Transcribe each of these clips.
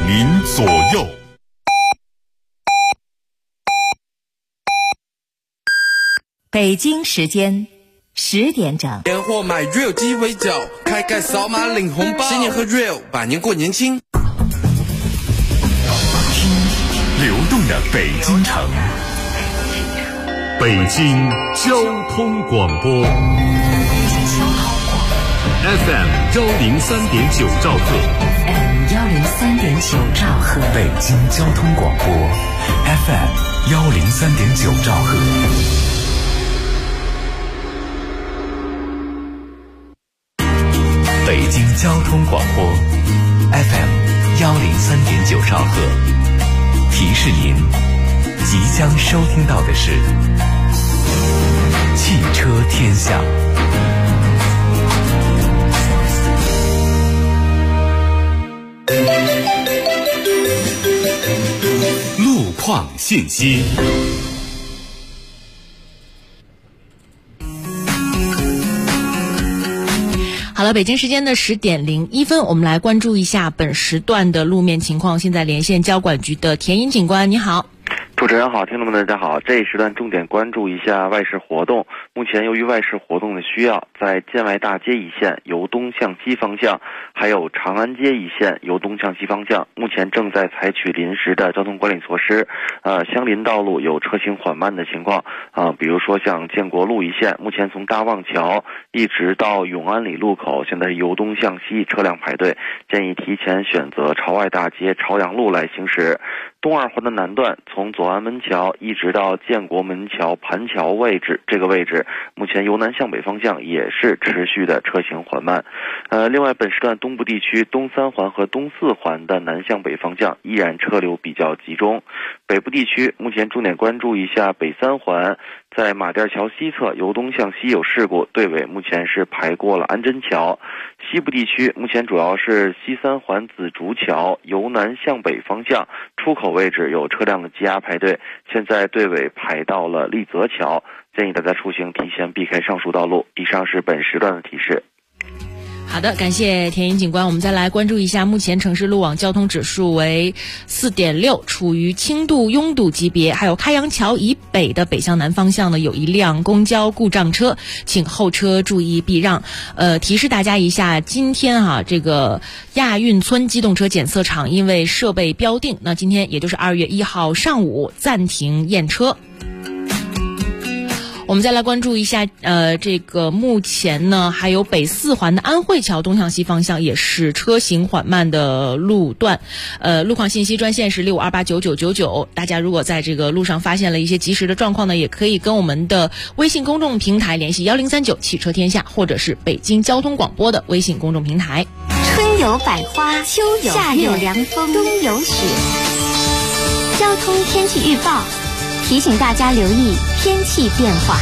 您左右。 北京时间10点整， 年货买 real 鸡尾酒，开盖扫码领红包，新年喝 real， 百年过年轻。 听流动的北京城，北京交通广播 FM 103.9兆赫， 103.9兆赫， 北京交通广播 FM 103.9兆赫。北京交通广播 FM 103.9兆赫，提示您即将收听到的是汽车天下。路况信息。 好了，北京时间的10点01分，我们来关注一下本时段的路面情况。现在连线交管局的田英警官，你好。 主持人好，听众们大家好。这一时段重点关注一下外事活动。目前由于外事活动的需要，在建外大街一线由东向西方向，还有长安街一线由东向西方向，目前正在采取临时的交通管理措施。相邻道路有车行缓慢的情况比如说像建国路一线，目前从大望桥一直到永安里路口，现在是由东向西车辆排队，建议提前选择朝外大街朝阳路来行驶。东二环的南段从左安门桥一直到建国门桥盘桥位置，这个位置目前由南向北方向也是持续的车行缓慢。另外本时段东部地区东三环和东四环的南向北方向依然车流比较集中。北部地区目前重点关注一下北三环，在马甸桥西侧由东向西有事故，队尾目前是排过了安贞桥。西部地区目前主要是西三环紫竹桥由南向北方向出口位置有车辆的积压排队，现在队尾排到了立泽桥，建议大家出行提前避开上述道路。以上是本时段的提示。 好的，感谢田英警官。我们再来关注一下，目前城市路网交通指数为 4.6， 处于轻度拥堵级别。还有开阳桥以北的北向南方向呢，有一辆公交故障车，请后车注意避让。提示大家一下，今天这个亚运村机动车检测场因为设备标定，那今天也就是2月1号上午暂停验车。我们再来关注一下，这个目前呢，还有北四环的安慧桥东向西方向也是车行缓慢的路段。路况信息专线是65289999，大家如果在这个路上发现了一些及时的状况呢，也可以跟我们的微信公众平台联系1039汽车天下，或者是北京交通广播的微信公众平台。 春有百花，秋有夏有凉风，冬有雪。交通天气预报提醒大家留意天气变化。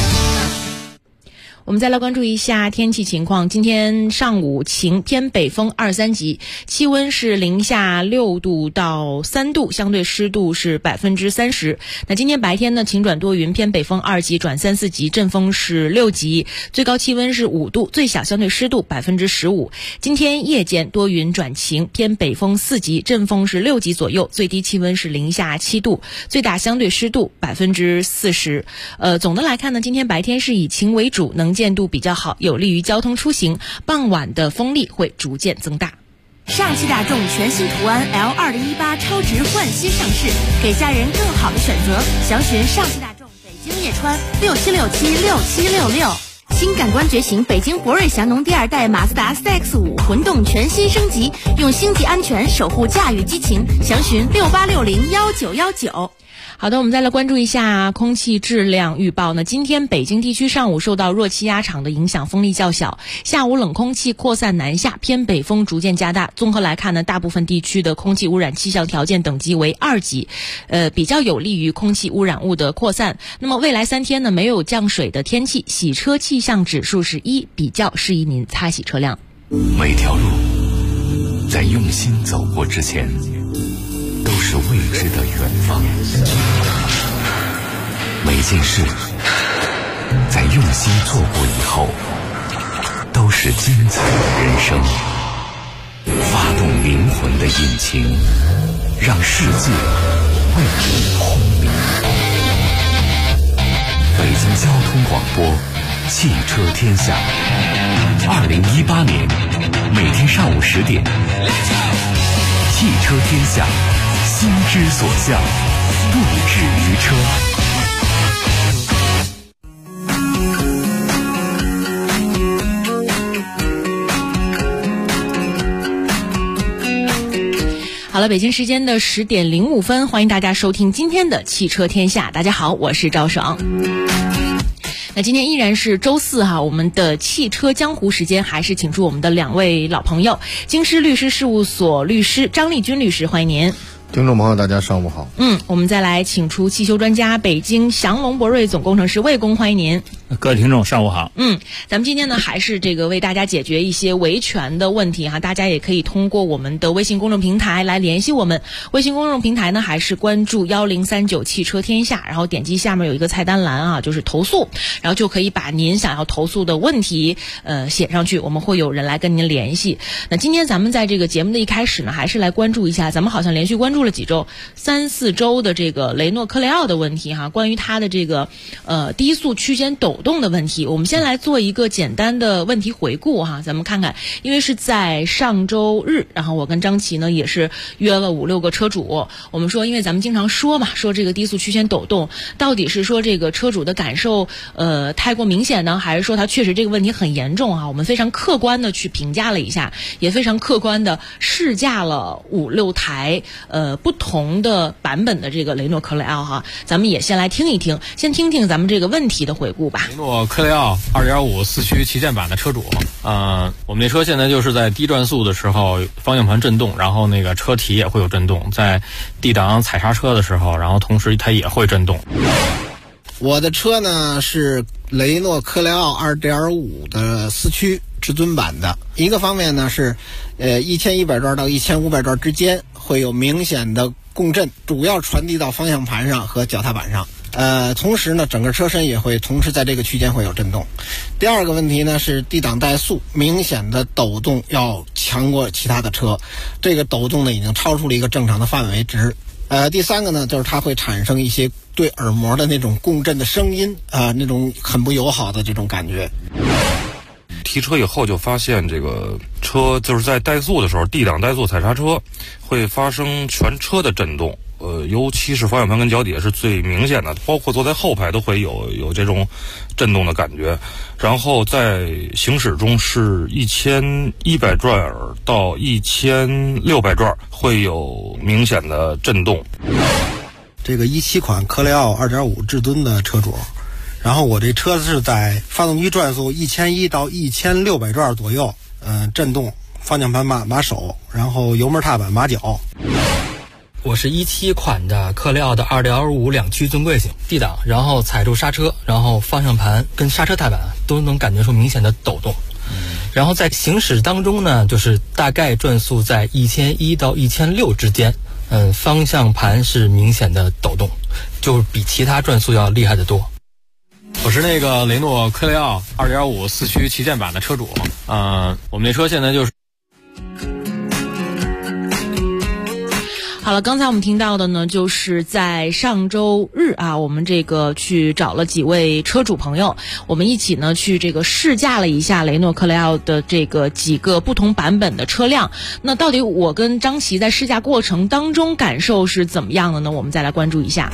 我们再来关注一下天气情况。今天上午晴，偏北风2、3级，气温是零下6度到3度，相对湿度是30%。那今天白天呢，晴转多云，偏北风2级转3、4级，阵风是6级，最高气温是5度，最小相对湿度15%。今天夜间多云转晴，偏北风4级，阵风是6级左右，最低气温是零下7度，最大相对湿度40%。总的来看呢，今天白天是以晴为主，能见度比较好，有利于交通出行。傍晚的风力会逐渐增大。 上汽大众全新途安 L2018 超值焕新上市，给家人更好的选择。详询上汽大众北京叶川67676766。新感官觉醒，北京博瑞祥农第2代马自达 CX-5 混动全新升级，用星级安全守护驾驭激情。详询68601919。 好的，我们再来关注一下空气质量预报呢。今天北京地区上午受到弱气压场的影响，风力较小，下午冷空气扩散南下，偏北风逐渐加大。综合来看呢，大部分地区的空气污染气象条件等级为2级，比较有利于空气污染物的扩散。那么未来3天呢，没有降水的天气，洗车气象指数是1，比较适宜您擦洗车辆。 每条路在用心走过之前，都是未知的远方。每件事在用心做过以后，都是精彩的人生。 发动灵魂的引擎，让世界为你轰鸣。北京交通广播，汽车天下。2018年，每天上午10点，汽车天下，心之所向，不止于车。 好了，北京时间的10点05分，欢迎大家收听今天的汽车天下。大家好，我是赵爽。那今天依然是周四哈，我们的汽车江湖时间还是请出我们的2位老朋友，京师律师事务所律师张立军律师，欢迎您。 听众朋友大家上午好。 我们再来请出汽修专家北京祥龙博瑞总工程师魏工，欢迎您。 各位听众上午好。 咱们今天呢还是为大家解决一些维权的问题哈，大家也可以通过我们的微信公众平台来联系我们。微信公众平台呢还是关注1039汽车天下，然后点击下面有一个菜单栏啊，就是投诉，然后就可以把您想要投诉的问题写上去，我们会有人来跟您联系。那今天咱们在这个节目的一开始呢，还是来关注一下，咱们好像连续关注了几周3、4周的这个雷诺克雷奥的问题哈，关于它的这个低速区间抖动的问题，我们先来做一个简单的问题回顾哈，咱们看看，因为是在上周日，然后我跟张琪呢也是约了5、6个车主，我们说，因为咱们经常说嘛，说这个低速区间抖动到底是说这个车主的感受太过明显呢，还是说他确实这个问题很严重啊？我们非常客观的去评价了一下，也非常客观的试驾了5、6台不同的版本的这个雷诺克雷奥哈，咱们也先来听一听，先听听咱们这个问题的回顾吧。 雷诺克雷奥 2.5 4驱旗舰版的车主，我们这车现在就是在低转速的时候方向盘震动，然后那个车体也会有震动，在D档踩刹车的时候，然后同时它也会震动。 我的车呢是雷诺克雷奥 2.5 的4驱至尊版的，一个方面呢是1100转到1500转之间会有明显的共振，主要传递到方向盘上和脚踏板上。同时呢整个车身也会同时在这个区间会有震动。第二个问题呢是D档怠速明显的抖动要强过其他的车，这个抖动呢已经超出了一个正常的范围值。第三个呢就是它会产生一些对耳膜的那种共振的声音那种很不友好的这种感觉。 提车以后就发现这个车就是在怠速的时候 D 档怠速踩刹车会发生全车的震动，尤其是方向盘跟脚底是最明显的，包括坐在后排都会有这种震动的感觉。然后在行驶中是1100转到1600转会有明显的震动。 这个17款克雷奥 2.5 至尊的车主，然后我这车是在发动机转速1100到1600转左右，震动方向盘马手，然后油门踏板马脚。 我是17款的克雷奥的 2.5 两驱尊贵型 D 档，然后踩住刹车，然后方向盘跟刹车踏板都能感觉出明显的抖动。然后在行驶当中呢，就是大概转速在1100到1600之间，方向盘是明显的抖动，就比其他转速要厉害得多。我是那个雷诺克雷奥 2.5 4驱旗舰版的车主，我们这车现在就是好了，刚才我们听到的呢，就是在上周日啊，我们这个去找了几位车主朋友，我们一起呢去这个试驾了一下雷诺克雷奥的这个几个不同版本的车辆。那到底我跟张琪在试驾过程当中感受是怎么样的呢？我们再来关注一下。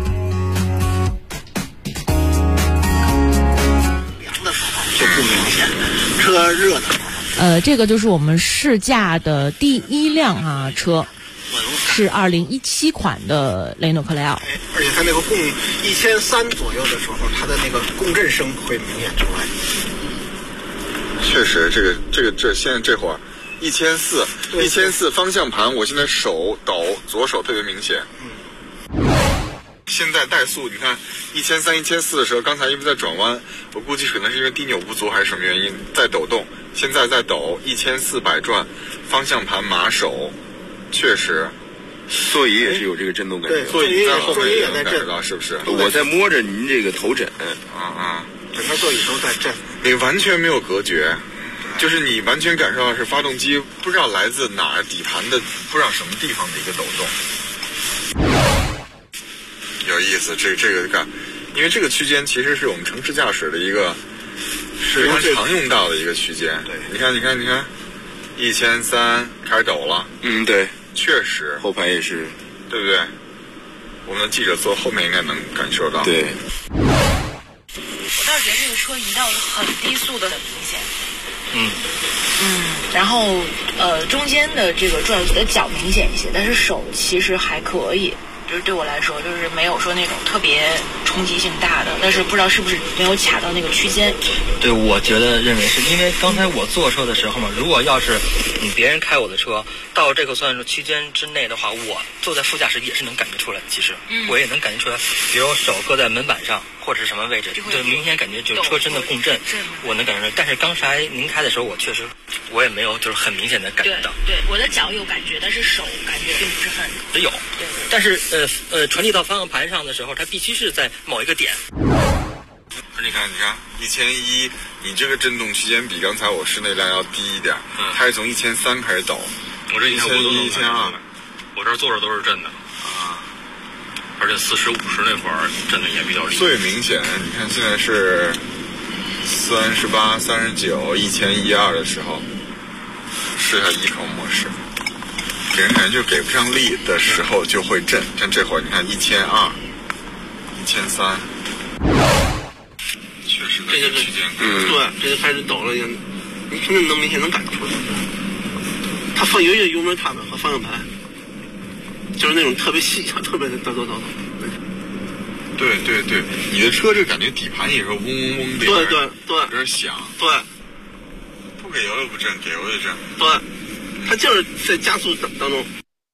就不明显，车热闹。 这个就是我们试驾的第1辆车。是2017款的雷诺克雷奥， 而且它那个共1300左右的时候，它的那个共振声会明显出来。 确实，这现在这会儿1400方向盘，我现在手抖，左手特别明显。现在怠速，你看1300、1400的时候，刚才因为在转弯，我估计可能是因为低扭不足还是什么原因在抖动。现在在抖1400转，方向盘马手，确实。座椅也是有这个震动感觉，座椅在后面也能感觉到，是不是？我在摸着您这个头枕，整个座椅都在震，你完全没有隔绝， 就是你完全感受到是发动机不知道来自哪儿底盘的不知道什么地方的一个抖动，有意思。这个干，因为这个区间其实是我们城市驾驶的一个非常常用到的一个区间。对，你看，1300开始抖了。 对， 确实， 后排也是， 对不对？我们的记者坐后面应该能感受到。 对。 我倒是觉得这个车移到很低速的很明显。然后中间的这个转速的较明显一些，但是手其实还可以，就是对我来说就是没有说那种特别冲击性大的，但是不知道是不是没有卡到那个区间。 对，我认为是因为刚才我坐车的时候嘛，如果要是别人开我的车到这个算是区间之内的话，我坐在副驾驶也是能感觉出来的。其实我也能感觉出来，比如手搁在门板上或者是什么位置，就明显感觉就车真的共振，我能感觉出来。但是刚才您开的时候，我也没有就是很明显的感觉到。 对，我的脚有感觉，但是手感觉并不是很有。对，但是传递到方向盘上的时候，它必须是在某一个点。 你看，1100，你这个震动区间比刚才我室内辆要低一点，它是从1300开始抖。 我这 1100、1200， 我这坐着都是震的而且40、50那会儿震的也比较厉害。 最明显，你看现在是38、39、1100的时候，试一下1口模式，给人感觉就给不上力的时候就会震。像这会儿你看1200、1300。确实在这个区间， 对，这就开始抖了，你肯定能明显能感觉出来。它有一个油门踏板和方向盘，就是那种特别细小、特别的抖。 对，你的车这感觉底盘也是嗡嗡嗡的， 对， 有点响。对，不给油又不震，给油又震。 对，它就是在加速当中。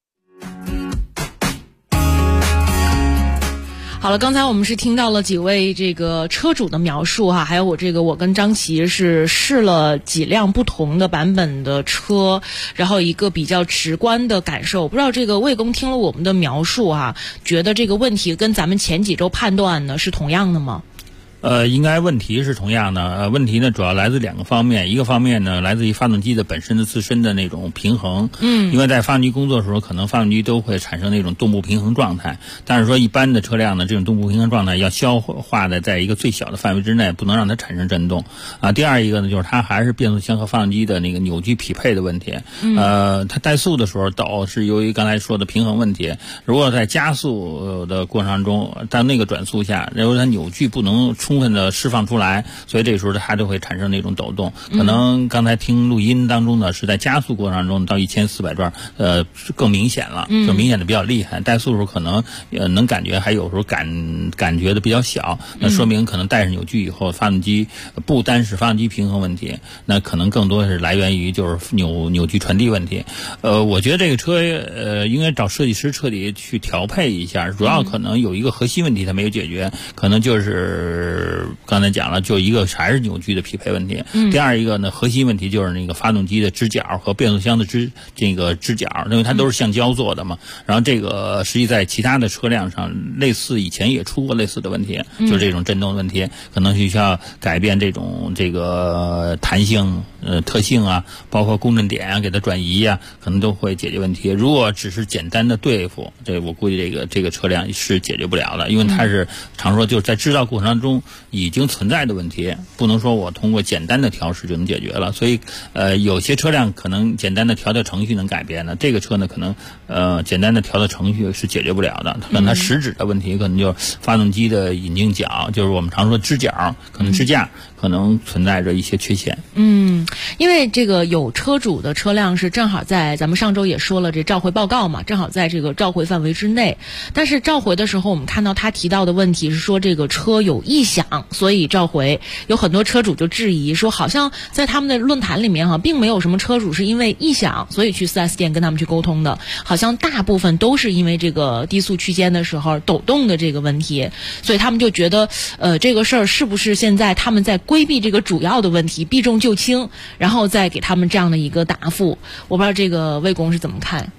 好了，刚才我们是听到了几位这个车主的描述哈，还有我跟张琪是试了几辆不同的版本的车，然后一个比较直观的感受。不知道这个魏工听了我们的描述哈，觉得这个问题跟咱们前几周判断呢是同样的吗？ 应该问题是同样的。问题呢主要来自2个方面，一个方面呢来自于发动机的本身的自身的那种平衡。因为在发动机工作的时候，可能发动机都会产生那种动不平衡状态。但是说一般的车辆呢，这种动不平衡状态要消化的在一个最小的范围之内，不能让它产生震动。第二一个呢，就是它还是变速箱和发动机的那个扭矩匹配的问题。它怠速的时候抖是由于刚才说的平衡问题。如果在加速的过程中，在那个转速下，如果它扭矩不能充分的释放出来，所以这个时候它就会产生那种抖动。可能刚才听录音当中呢，是在加速过程中到1400转，更明显了，就明显的比较厉害。怠速的时候可能能感觉，还有时候感觉的比较小，那说明可能带上扭矩以后，发动机不单是发动机平衡问题，那可能更多是来源于就是扭矩传递问题。我觉得这个车应该找设计师彻底去调配一下，主要可能有一个核心问题它没有解决，可能就是刚才讲了，就一个还是扭矩的匹配问题。第二一个呢，核心问题就是那个发动机的支脚和变速箱的支脚，因为它都是橡胶做的嘛。然后这个实际在其他的车辆上，类似以前也出过类似的问题，就是这种震动问题，可能需要改变这个弹性特性啊，包括共振点啊，给它转移啊，可能都会解决问题。如果只是简单的对付，我估计这个车辆是解决不了的，因为它是常说就是在制造过程中已经存在的问题，不能说我通过简单的调试就能解决了。所以有些车辆可能简单的调程序能改变的，这个车呢可能简单的调程序是解决不了的。可能它实质的问题可能就是发动机的引擎角，就是我们常说支脚，可能支架可能存在着一些缺陷。 因为这个有车主的车辆是正好在咱们上周也说了这召回报告嘛，正好在这个召回范围之内。但是召回的时候，我们看到他提到的问题是说这个车有异响，所以召回。有很多车主就质疑说，好像在他们的论坛里面并没有什么车主是因为异响所以去 4S 店跟他们去沟通的，好像大部分都是因为这个低速区间的时候抖动的这个问题，所以他们就觉得这个事儿是不是现在他们在规避这个主要的问题，避重就轻，然后再给他们这样的一个答复。我不知道这个魏工是怎么看。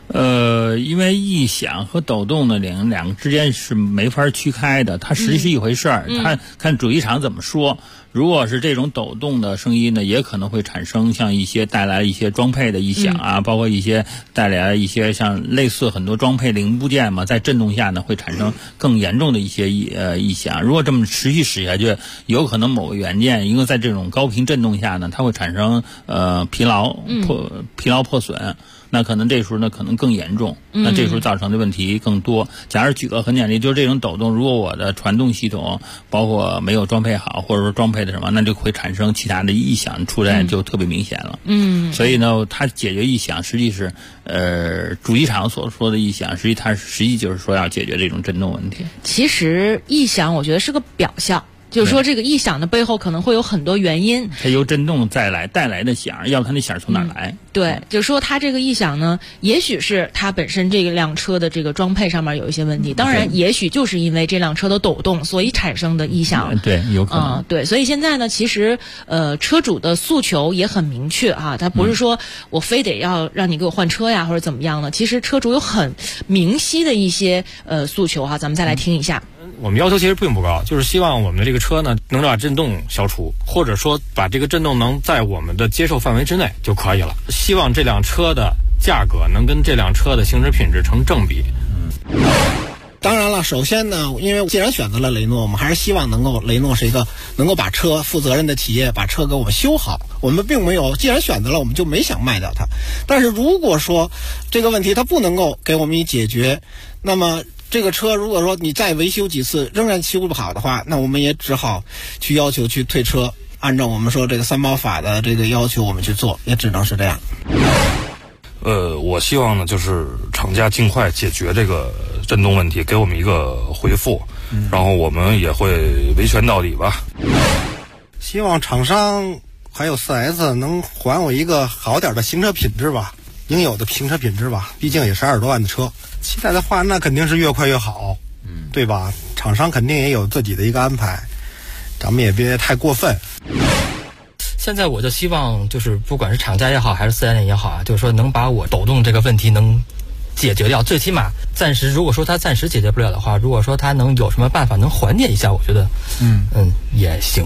因为异响和抖动呢，两个之间是没法区开的，它实际是一回事儿。它看主机厂怎么说。如果是这种抖动的声音呢，也可能会产生像一些带来一些装配的异响啊，包括一些带来一些像类似很多装配零部件嘛，在震动下呢会产生更严重的一些异响。如果这么持续使下去，有可能某个元件因为在这种高频震动下呢，它会产生疲劳破损。那可能这时候呢可能更严重，那这时候造成的问题更多。假如举个很简单，就是这种抖动，如果我的传动系统包括没有装配好，或者说装配的什么，那就会产生其他的异响出来，就特别明显了。所以呢，它解决异响实际是主机厂所说的异响，实际就是说要解决这种震动问题。 其实异响我觉得是个表象。就是说，这个异响的背后可能会有很多原因。 它由震动带来的响，要看那响从哪来。 对，就是说它这个异响呢，也许是它本身这辆车的这个装配上面有一些问题，当然也许就是因为这辆车的抖动所以产生的异响。 对，有可能。 对，所以现在呢，其实车主的诉求也很明确啊，他不是说我非得要让你给我换车呀，或者怎么样的。其实车主有很明晰的一些诉求哈，咱们再来听一下。 我们要求其实并不高，就是希望我们的这个车呢能把震动消除，或者说把这个震动能在我们的接受范围之内就可以了。希望这辆车的价格能跟这辆车的行驶品质成正比。 当然了，首先呢，因为既然选择了雷诺，我们还是希望雷诺是一个能够把车负责任的企业，把车给我们修好。我们并没有，既然选择了，我们就没想卖掉它。但是如果说这个问题它不能够给我们解决，那么这个车如果说你再维修几次仍然修不好的话，那我们也只好去要求去退车，按照我们说这个三包法的这个要求我们去做，也只能是这样。 我希望呢就是厂家尽快解决这个震动问题，给我们一个回复，然后我们也会维权到底吧。 希望厂商还有 4S 能还我一个好点的行车品质吧，应有的行车品质吧，毕竟也是20多万的车。期待的话，那肯定是越快越好，对吧？厂商肯定也有自己的一个安排，咱们也别太过分。 现在我就希望，就是不管是厂家也好，还是4S店也好啊，就是说能把我抖动这个问题能解决掉，最起码暂时，如果说它暂时解决不了的话，如果说它能有什么办法能缓解一下，我觉得也行。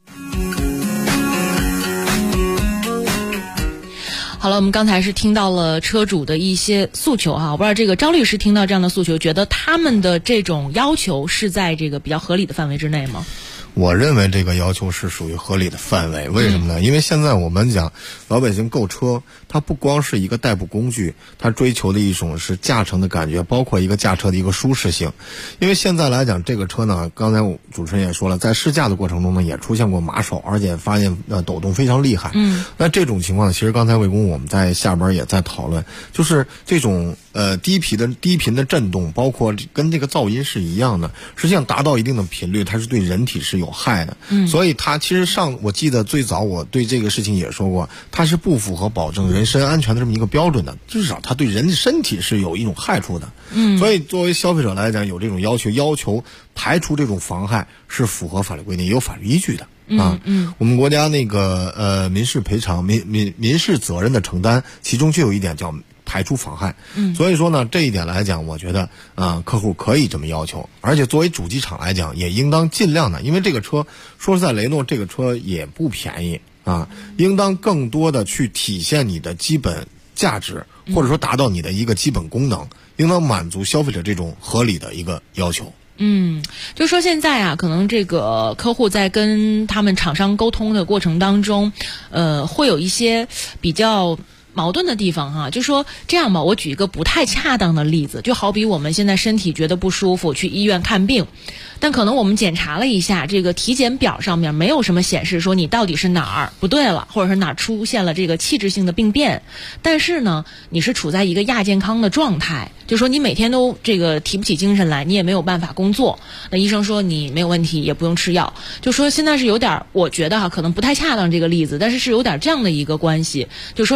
好了，我们刚才是听到了车主的一些诉求哈，我不知道这个张律师听到这样的诉求，觉得他们的这种要求是在这个比较合理的范围之内吗？ 我认为这个要求是属于合理的范围，为什么呢？因为现在我们讲老百姓购车，它不光是一个代步工具，它追求的一种是驾乘的感觉，包括一个驾车的一个舒适性。因为现在来讲，这个车呢，刚才主持人也说了，在试驾的过程中呢，也出现过马手，而且发现抖动非常厉害。那这种情况，其实刚才魏工我们在下边也在讨论，就是这种低频的震动，包括跟这个噪音是一样的，实际上达到一定的频率，它是对人体是有害的。所以它其实我记得最早我对这个事情也说过，它是不符合保证人身安全的这么一个标准的，至少它对人的身体是有一种害处的。所以作为消费者来讲，有这种要求排除这种妨害是符合法律规定，有法律依据的。我们国家那个民事赔偿民事责任的承担，其中就有一点叫排除妨害。所以说呢，这一点来讲，我觉得客户可以这么要求，而且作为主机厂来讲，也应当尽量的，因为这个车说实在，雷诺这个车也不便宜应当更多的去体现你的基本价值，或者说达到你的一个基本功能，应当满足消费者这种合理的一个要求。 就说现在啊，可能这个客户在跟他们厂商沟通的过程当中，会有一些比较矛盾的地方哈，就说这样吧，我举一个不太恰当的例子，就好比我们现在身体觉得不舒服，去医院看病，但可能我们检查了一下，这个体检表上面没有什么显示说你到底是哪儿不对了，或者是哪儿出现了这个器质性的病变，但是呢，你是处在一个亚健康的状态，就说你每天都这个提不起精神来，你也没有办法工作，那医生说你没有问题，也不用吃药，就说现在是有点，我觉得可能不太恰当这个例子，但是有点这样的一个关系，就说厂商觉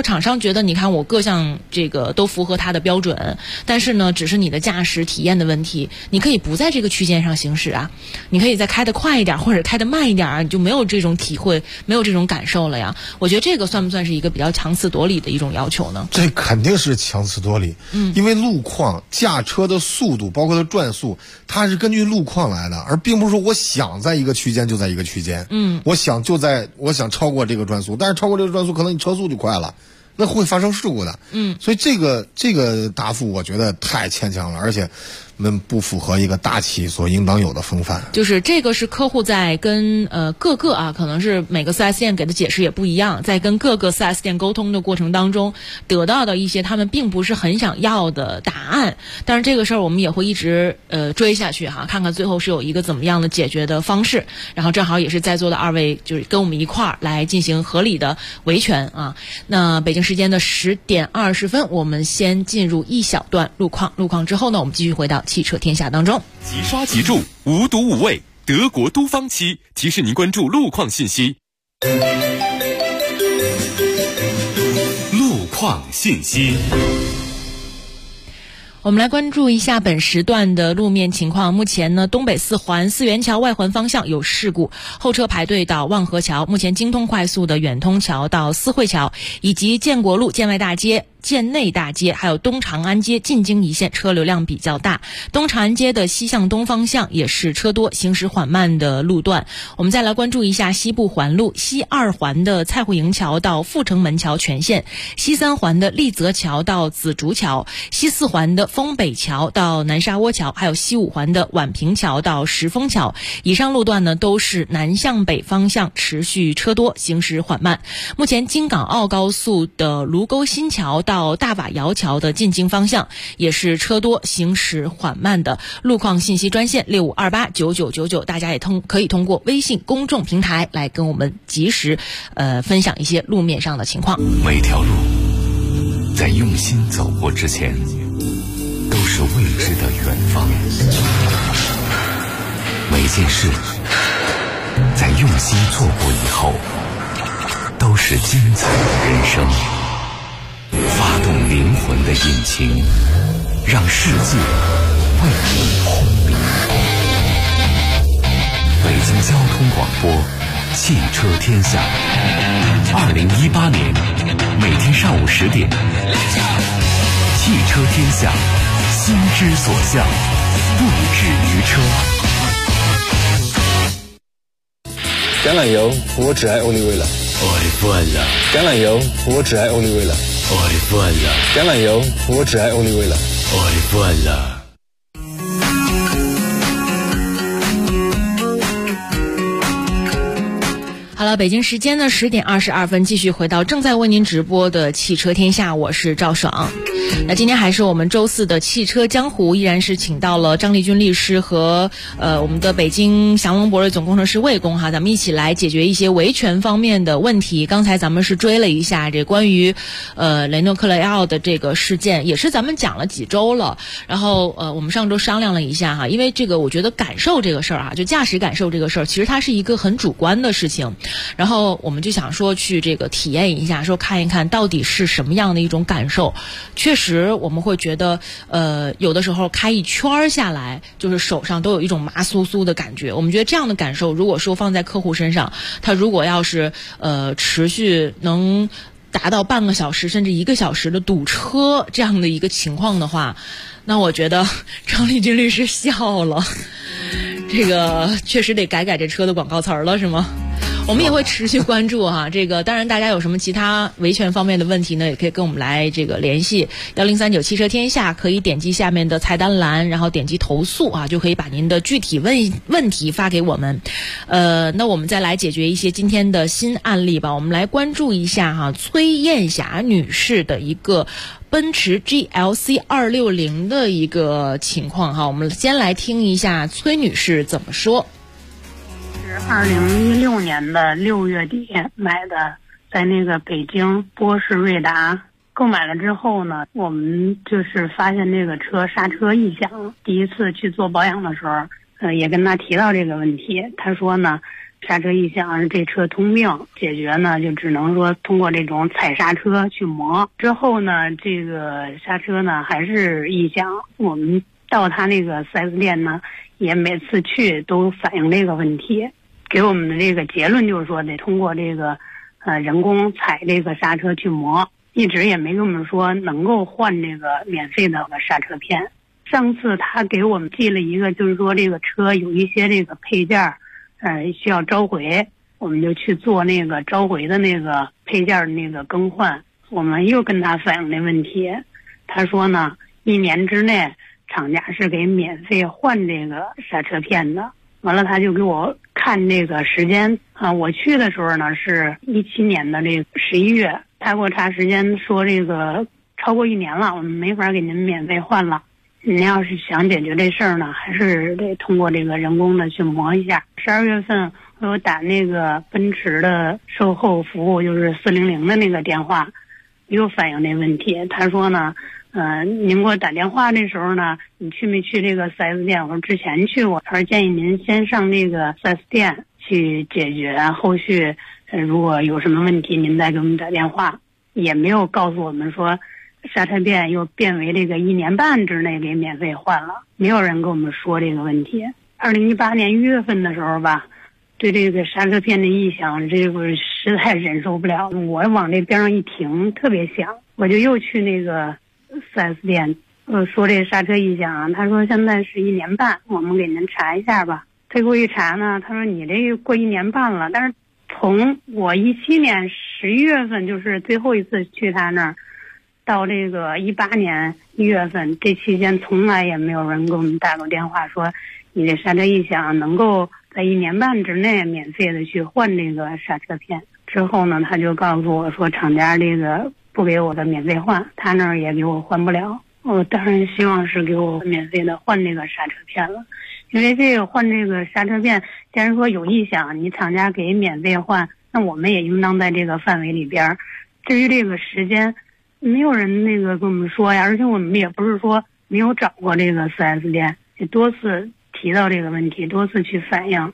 觉得你看我各项这个都符合它的标准，但是呢只是你的驾驶体验的问题，你可以不在这个区间上行驶啊，你可以再开得快一点或者开得慢一点啊，你就没有这种体会，没有这种感受了呀。我觉得这个算不算是一个比较强词夺理的一种要求呢？ 这肯定是强词夺理，因为路况、驾车的速度，包括它转速，它是根据路况来的，而并不是说我想在一个区间就在一个区间，我想超过这个转速，但是超过这个转速，可能你车速就快了，那会发生事故的。所以这个答复我觉得太牵强了，而且不符合一个大企所应当有的风范。 就是这个是客户在跟各个啊，可能是每个 4S 店给的解释也不一样，在跟各个 4S 店沟通的过程当中，得到的一些他们并不是很想要的答案。但是这个事儿我们也会一直追下去哈，看看最后是有一个怎么样的解决的方式。然后正好也是在座的二位就是跟我们一块儿来进行合理的维权啊。那北京时间的10点20分，我们先进入一小段路况之后呢，我们继续回到汽车天下当中。 即刷即住，无毒无味，德国都方漆提示您关注路况信息。路况信息。 我们来关注一下本时段的路面情况。目前呢，东北四环四元桥外环方向有事故，后车排队到望河桥。目前京通快速的远通桥到思汇桥，以及建国路、建外大街、建内大街还有东长安街进京一线车流量比较大，东长安街的西向东方向也是车多行驶缓慢的路段。我们再来关注一下西部环路，西2环的蔡户营桥到阜成门桥全线，西3环的丽泽桥到紫竹桥，西4环的丰北桥到南沙窝桥，还有西5环的宛平桥到石峰桥。以上路段呢都是南向北方向持续车多行驶缓慢。目前京港澳高速的卢沟新桥到大瓦窑桥的进京方向也是车多行驶缓慢的。路况信息专线65289999，大家也可以通过微信公众平台来跟我们及时分享一些路面上的情况。 每条路在用心走过之前都是未知的远方，每件事在用心做过以后都是精彩的人生。发动灵魂的引擎，让世界为你轰鸣。北京交通广播，汽车天下。2018年每天上午10点，汽车天下，心之所向，不止于车。 橄榄油，我只爱欧丽味了。橄榄油，我只爱欧丽味了。橄榄油，我只爱欧丽味了。 好了，北京时间的10点22分，继续回到正在为您直播的汽车天下，我是赵爽。那今天还是我们周四的汽车江湖，依然是请到了张立军律师和我们的北京祥龙博瑞总工程师魏工哈，咱们一起来解决一些维权方面的问题。刚才咱们是追了一下这关于雷诺克雷奥的这个事件，也是咱们讲了几周了。然后我们上周商量了一下哈，因为这个我觉得感受这个事儿哈，就驾驶感受这个事儿，其实它是一个很主观的事情。然后我们就想说去这个体验一下，说看一看到底是什么样的一种感受。确实我们会觉得有的时候开一圈下来，就是手上都有一种麻酥酥的感觉。我们觉得这样的感受如果说放在客户身上，他如果要是持续能达到半个小时甚至1个小时的堵车这样的一个情况的话，那我觉得张立军律师笑了，这个确实得改这车的广告词了，是吗？我们也会持续关注哈，这个当然大家有什么其他维权方面的问题呢，也可以跟我们来这个联系1039汽车天下，可以点击下面的菜单栏，然后点击投诉啊，就可以把您的具体问题发给我们。那我们再来解决一些今天的新案例吧。我们来关注一下哈，崔艳霞女士的一个奔驰 GLC 260的一个情况哈。我们先来听一下崔女士怎么说。 2016年的6月底买的，在那个北京波士瑞达购买了之后呢，我们就是发现这个车刹车异响。第一次去做保养的时候，也跟他提到这个问题。他说呢， 刹车异响，这车通病解决呢，就只能说通过这种踩刹车去磨。之后呢，这个刹车呢还是异响，我们到他那个 4S 店呢，也每次去都反映这个问题，给我们的这个结论就是说得通过这个人工踩这个刹车去磨，一直也没跟我们说能够换这个免费的刹车片。上次他给我们寄了一个，就是说这个车有一些这个配件需要召回，我们就去做那个召回的那个配件那个更换。我们又跟他反映这问题，他说呢1年之内厂家是给免费换这个刹车片的。完了他就给我看这个时间我去的时候呢是17年的这个11月，他给我查时间说这个超过1年了，我们没法给您免费换了。您要是想解决这事儿呢，还是得通过这个人工的去磨一下。12月份我有打那个奔驰的售后服务，就是400的那个电话，又反映这问题。他说呢您给我打电话这时候呢，你去没去这个 4S 店？我说之前去过。他说建议您先上那个 4S 店去解决，后续如果有什么问题您再给我们打电话。也没有告诉我们说刹车片又变为这个1年半之内给免费换了，没有人跟我们说这个问题。2018年1月份的时候吧，对这个刹车片的异响，这个实在忍受不了，我往这边上一停特别响，我就又去那个 4S 店说这刹车异响，他说现在是1年半，我们给您查一下吧。他给我一查呢，他说你这过1年半了，但是从我17年11月份就是最后一次去他那儿，到这个18年1月份，这期间从来也没有人给我们打过电话说你这刹车异响能够在1年半之内免费的去换这个刹车片。之后呢，他就告诉我说厂家这个不给我的免费换，他那儿也给我换不了。我当然希望是给我免费的换这个刹车片了，因为这个换这个刹车片，既然说有异响，你厂家给免费换，那我们也应当在这个范围里边。至于这个时间，没有人那个跟我们说呀，而且我们也不是说没有找过这个 4S 店，也多次提到这个问题，多次去反映。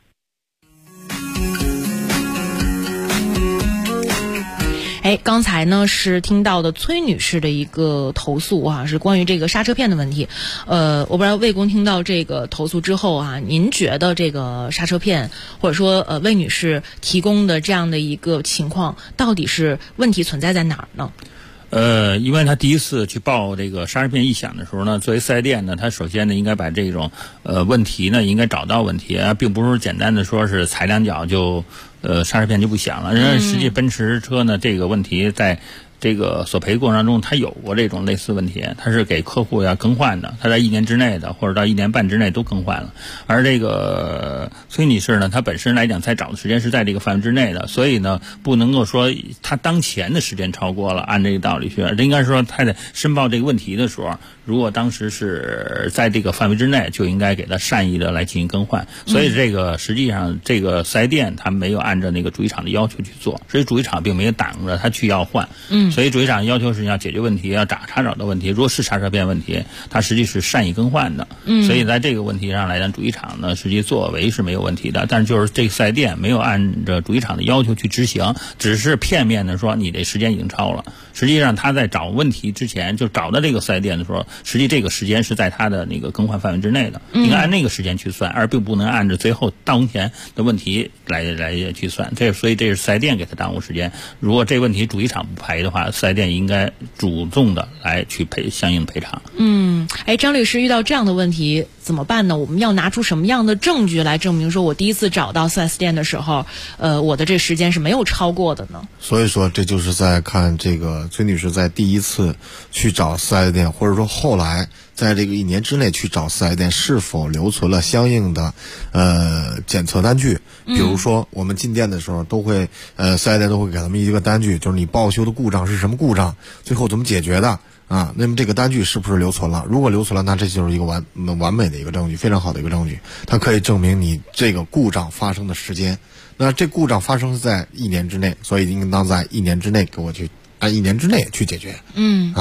刚才呢是听到的崔女士的一个投诉是关于这个刹车片的问题。我不知道魏工听到这个投诉之后您觉得这个刹车片或者说魏女士提供的这样的一个情况，到底是问题存在在哪儿呢？ 因为他第一次去报这个刹车片异响的时候呢，作为4S店呢，他首先呢应该把这种问题呢应该找到问题并不是简单的说是踩两脚就刹车片就不响了。人家实际奔驰车呢这个问题在这个索赔过程当中，他有过这种类似问题，他是给客户要更换的，他在1年之内的或者到1年半之内都更换了。而这个崔女士呢，她本身来讲才找的时间是在这个范围之内的，所以呢不能够说她当前的时间超过了，按这个道理去，应该说她在申报这个问题的时候，如果当时是在这个范围之内，就应该给她善意的来进行更换。所以这个实际上这个4S店他没有按照那个主机厂的要求去做，所以主机厂并没有挡着他去要换。所以主机厂要求是要解决问题，要查找的问题，如果是刹车片问题，它实际是善意更换的。所以在这个问题上来讲，主机厂呢实际作为是没有问题的，但是就是这个4S店没有按照主机厂的要求去执行，只是片面的说你这时间已经超了。实际上他在找问题之前，就找到这个4S店的时候，实际这个时间是在他的那个更换范围之内的，应该按那个时间去算，而并不能按照最后当前的问题来去算。所以这是4S店给他耽误时间。如果这问题主机厂不赔的话，4S店应该主动的来去赔相应的赔偿。 张律师，遇到这样的问题怎么办呢？我们要拿出什么样的证据来证明说我第一次找到 4S 店的时候我的这时间是没有超过的呢？ 所以说这就是在看这个崔女士在第一次去找 4S 店，或者说后来在这个1年之内去找 4S 店是否留存了相应的检测单据。比如说我们进店的时候都会4S 店都会给他们一个单据，就是你报修的故障是什么故障，最后怎么解决的那么这个单据是不是留存了？如果留存了，那这就是一个完美的一个证据，非常好的一个证据，它可以证明你这个故障发生的时间。那这故障发生在1年之内，所以应当在1年之内给我去按1年之内去解决。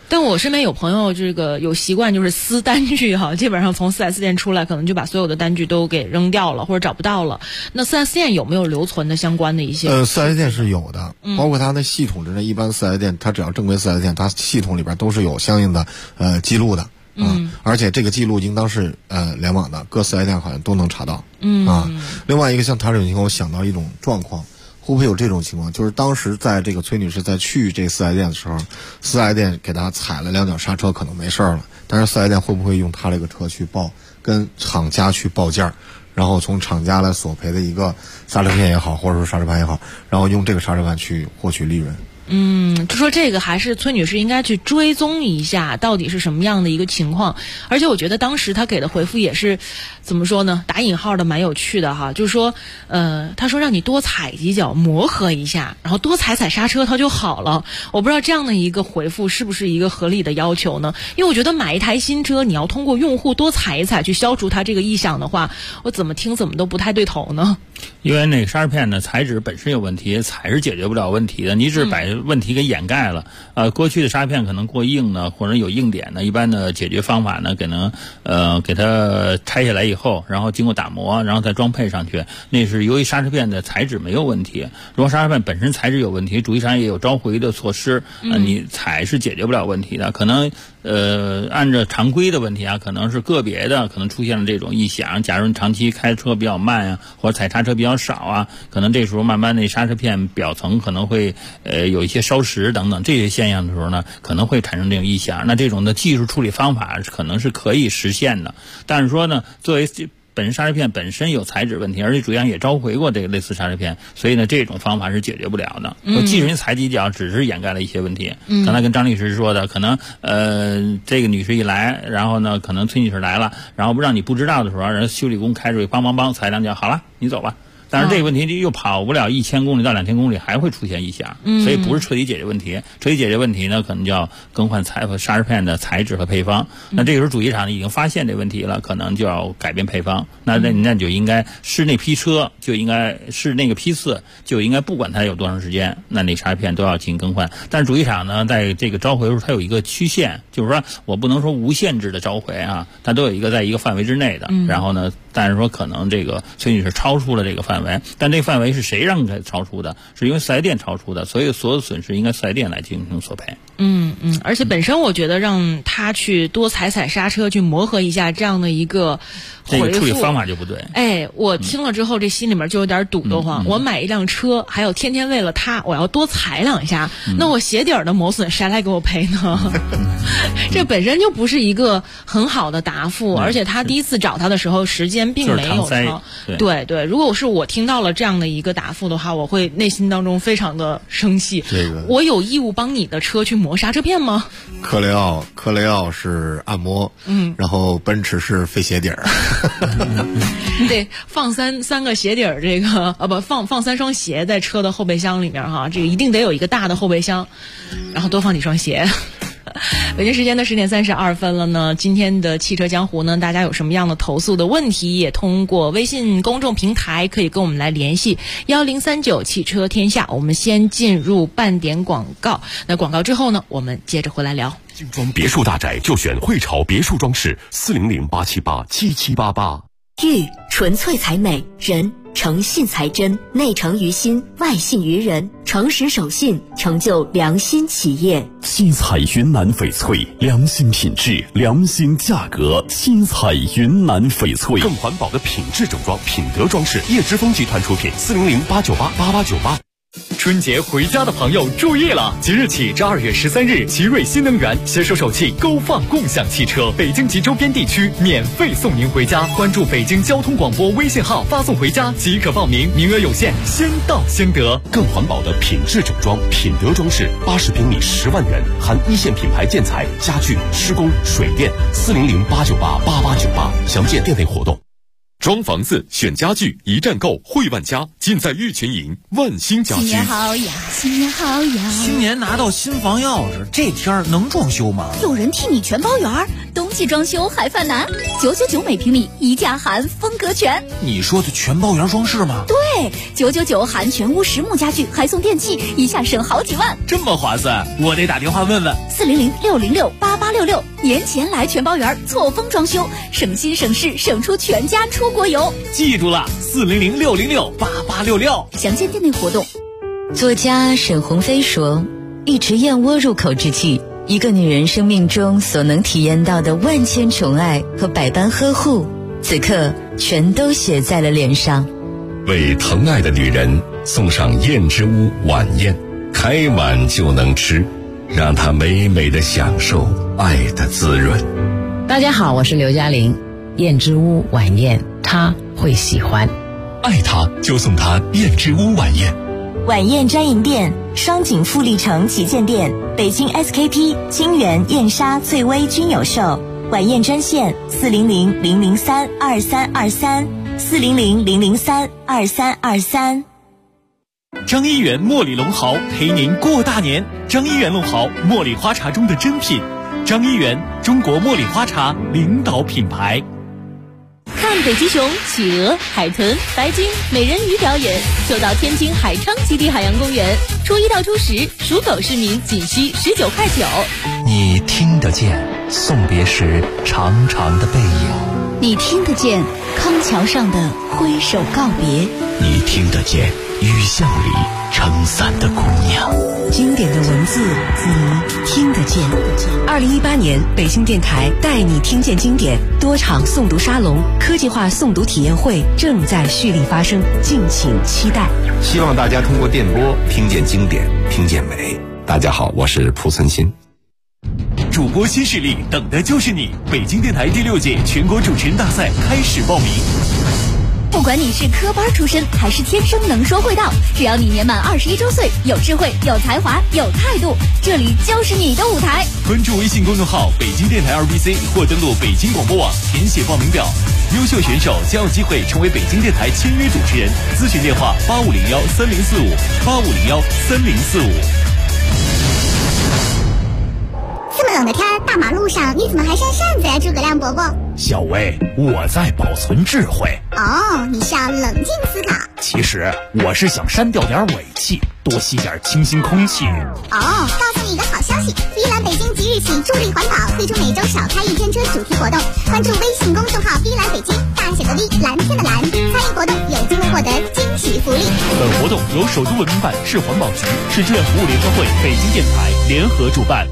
但我身边有朋友这个有习惯就是撕单据哈，基本上从 4S 店出来可能就把所有的单据都给扔掉了或者找不到了。那 4S 店有没有留存的相关的一些 ？4S 店是有的，包括它的系统之内，一般 4S 店它只要正规 4S 店，它系统里边都是有相应的记录的。而且这个记录应当是联网的，各4S店好像都能查到。另外一个像他这种情况，我想到一种状况，会不会有这种情况？就是当时在这个崔女士在去这4S店的时候，4S店给她踩了2脚刹车，可能没事了，但是4S店会不会用她这个车去跟厂家去报价，然后从厂家来索赔的一个刹车片也好，或者说刹车盘也好，然后用这个刹车盘去获取利润？ 就说这个还是崔女士应该去追踪一下到底是什么样的一个情况。而且我觉得当时她给的回复也是怎么说呢，打引号的蛮有趣的哈，就是说她说让你多踩几脚磨合一下，然后多踩刹车它就好了。我不知道这样的一个回复是不是一个合理的要求呢？因为我觉得买一台新车你要通过用户多踩一踩去消除它这个异响的话，我怎么听怎么都不太对头呢。 因为那个刹车片的材质本身有问题，踩是解决不了问题的，你只把问题给掩盖了。过去的刹车片可能过硬呢，或者有硬点呢，一般的解决方法呢，可能给它拆下来以后，然后经过打磨，然后再装配上去。那是由于刹车片的材质没有问题，如果刹车片本身材质有问题，主机厂也有召回的措施，你踩是解决不了问题的。可能按照常规的问题啊，可能是个别的，可能出现了这种异响。假如你长期开车比较慢啊，或者踩刹车比较少啊，可能这时候慢慢那刹车片表层可能会有一些烧蚀等等这些现象的时候呢，可能会产生这种异响。那这种的技术处理方法可能是可以实现的，但是说呢，作为本身刹车片本身有材质问题，而且主机厂也召回过这个类似刹车片，所以呢，这种方法是解决不了的。即使你踩几脚，只是掩盖了一些问题。刚才跟张律师说的，可能这个女士一来，然后呢，可能崔女士来了，然后让你不知道的时候，人修理工开出去，梆梆梆踩2脚，好了，你走吧。但是这个问题又跑不了1000公里到2000公里，还会出现异响，所以不是彻底解决问题。彻底解决问题呢，可能就要更换刹车片的材质和配方。那这个时候主机厂已经发现这问题了，可能就要改变配方。那就应该是那批车就应该是那个批次就应该不管它有多长时间，那刹车片都要进行更换。但是主机厂呢，在这个召回的时候，它有一个曲线，就是说我不能说无限制的召回啊，它都有一个在一个范围之内的。然后呢，但是说可能这个崔女士超出了这个范围，但这个范围是谁让它超出的？是因为4S店超出的，所以所有的损失应该4S店来进行索赔。 而且本身我觉得让他去多踩刹车，去磨合一下这样的一个回复， 这个处理方法就不对。 我听了之后，这心里面就有点堵得慌。我买一辆车，还有天天为了它，我要多踩2下，那我鞋底儿的磨损谁来给我赔呢？这本身就不是一个很好的答复，而且他第一次找他的时候，时间并没有长。对，如果是我听到了这样的一个答复的话，我会内心当中非常的生气。我有义务帮你的车去磨刹车片吗？ 科雷傲是按摩，然后奔驰是费鞋底儿。 你得放三个鞋底儿，这个放3双鞋在车的后备箱里面哈，这个一定得有一个大的后备箱，然后多放几双鞋。北京时间的10点32分了呢。今天的汽车江湖呢，大家有什么样的投诉的问题，也通过微信公众平台可以跟我们来联系1039汽车天下。我们先进入半点广告，那广告之后呢，我们接着回来聊。 精装别墅大宅就选汇潮别墅装饰，400-878-7788。 玉纯粹才美，人诚信才真，内诚于心，外信于人，诚实守信，成就良心企业。 新彩云南翡翠，良心品质，良心价格。新彩云南翡翠，更环保的品质整装，品德装饰。叶之峰集团出品，400-898-8898。 春节回家的朋友注意了，即日起至2月13日，奇瑞新能源携手首汽勾放共享汽车，北京及周边地区免费送您回家。关注北京交通广播微信号，发送回家即可报名，名额有限，先到先得。 更环保的品质整装，品德装饰，80平米10万元，含一线品牌建材、家具、施工、水电。400-898-8898，详见店内活动。 装房子选家具，一站购汇万家，尽在玉泉营万兴家居。 新年好呀，新年好呀！ 新年拿到新房钥匙，这天儿能装修吗？ 有人替你全包圆儿，冬季装修还犯难，999每平米，一价含风格全。 你说的全包圆装饰吗？ 对，999含全屋实木家具，还送电器，一下省好几万， 这么划算！我得打电话问问。 400-606-8866，年前来全包圆，错峰装修，省心省事，省出全家出国游。 记住了，400-606-8866。 详见店内活动。 作家沈鸿飞说，一池燕窝入口之际，一个女人生命中所能体验到的万千宠爱和百般呵护，此刻全都写在了脸上。 为疼爱的女人送上燕之屋晚宴，开碗就能吃，让她美美的享受爱的滋润。 大家好，我是刘嘉玲。燕之屋晚宴，她会喜欢。 爱她就送她燕之屋晚宴。 晚宴专营店：双井富力城旗舰店、北京 SKP、金源、燕莎、翠微均有售。晚宴专线：400-003-2323，400-003-2323。 张一元茉莉龙豪陪您过大年。张一元龙豪，茉莉花茶中的珍品。张一元，中国茉莉花茶领导品牌。 看北极熊、企鹅、海豚、白鲸、美人鱼表演，就到天津海昌基地海洋公园。初1到初10，属狗市民仅需19.9块。 你听得见送别时长长的背影， 你听得见康桥上的挥手告别， 你听得见雨巷里撑伞的姑娘。 经典的文字，你听得见。2018年，北京电台带你听见经典多场诵读沙龙、科技化诵读体验会正在蓄力发生，敬请期待。 希望大家通过电波听见经典，听见美。大家好，我是蒲存昕。 主播新势力，等的就是你！北京电台第6届全国主持人大赛开始报名。 不管你是科班出身还是天生能说会道，只要你年满21周岁，有智慧、有才华、有态度，这里就是你的舞台。 关注微信公众号北京电台2BC 或登录北京广播网填写报名表，优秀选手将有机会成为北京电台签约主持人。咨询电话8501-3045，8501-3045。 这么冷的天，大马路上你怎么还扇扇子呀，诸葛亮伯伯？ 小薇，我在保存智慧。 哦，你是要冷静思考。 其实我是想删掉点尾气，多吸点清新空气。 哦，告诉你一个好消息，碧蓝北京即日起助力环保，推出每周少开1天车主题活动。关注微信公众号碧蓝北京，大写的 V， 蓝天的蓝，参与活动有机会获得惊喜福利。 本活动由首都文明办、市环保局、市志愿服务联合会、北京电台联合主办。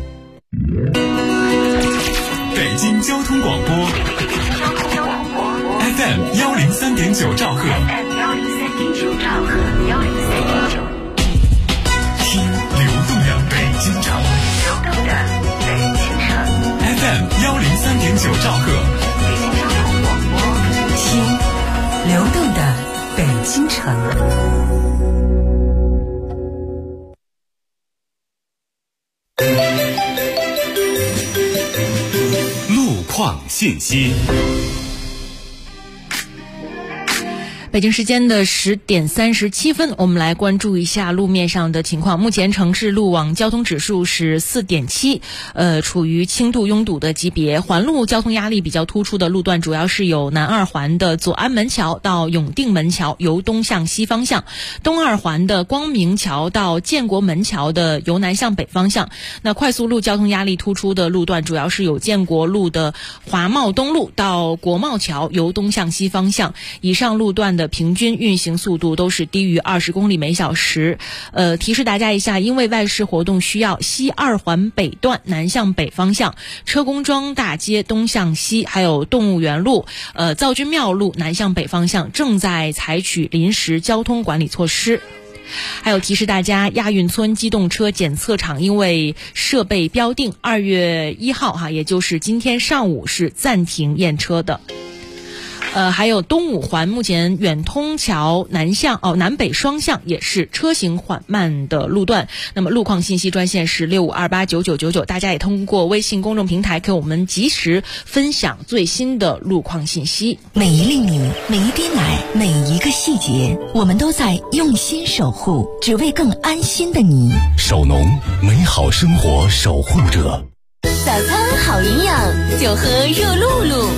北京交通广播 FM 103.9兆赫，听流动的北京城，FM 103.9兆赫， 听流动的北京城。 况信息。 北京时间的10点37分，我们来关注一下路面上的情况。目前城市路网交通指数是4.7，处于轻度拥堵的级别。环路交通压力比较突出的路段主要是有南二环的左安门桥到永定门桥由东向西方向，东二环的光明桥到建国门桥的由南向北方向。那快速路交通压力突出的路段主要是有建国路的华贸东路到国贸桥由东向西方向，以上路段的平均运行速度都是低于20公里每小时。提示大家一下，因为外事活动需要，西二环北段南向北方向、车公庄大街东向西，还有动物园路、造君庙路南向北方向正在采取临时交通管理措施。还有提示大家，亚运村机动车检测场因为设备标定2月1号也就是今天上午是暂停验车的。 还有东五环目前远通桥南北双向也是车行缓慢的路段。那么路况信息专线是65289999，大家也通过微信公众平台给我们及时分享最新的路况信息。 每一粒米，每一滴奶，每一个细节，我们都在用心守护，只为更安心的你。 守农，美好生活守护者。 早餐好营养，就喝热露露。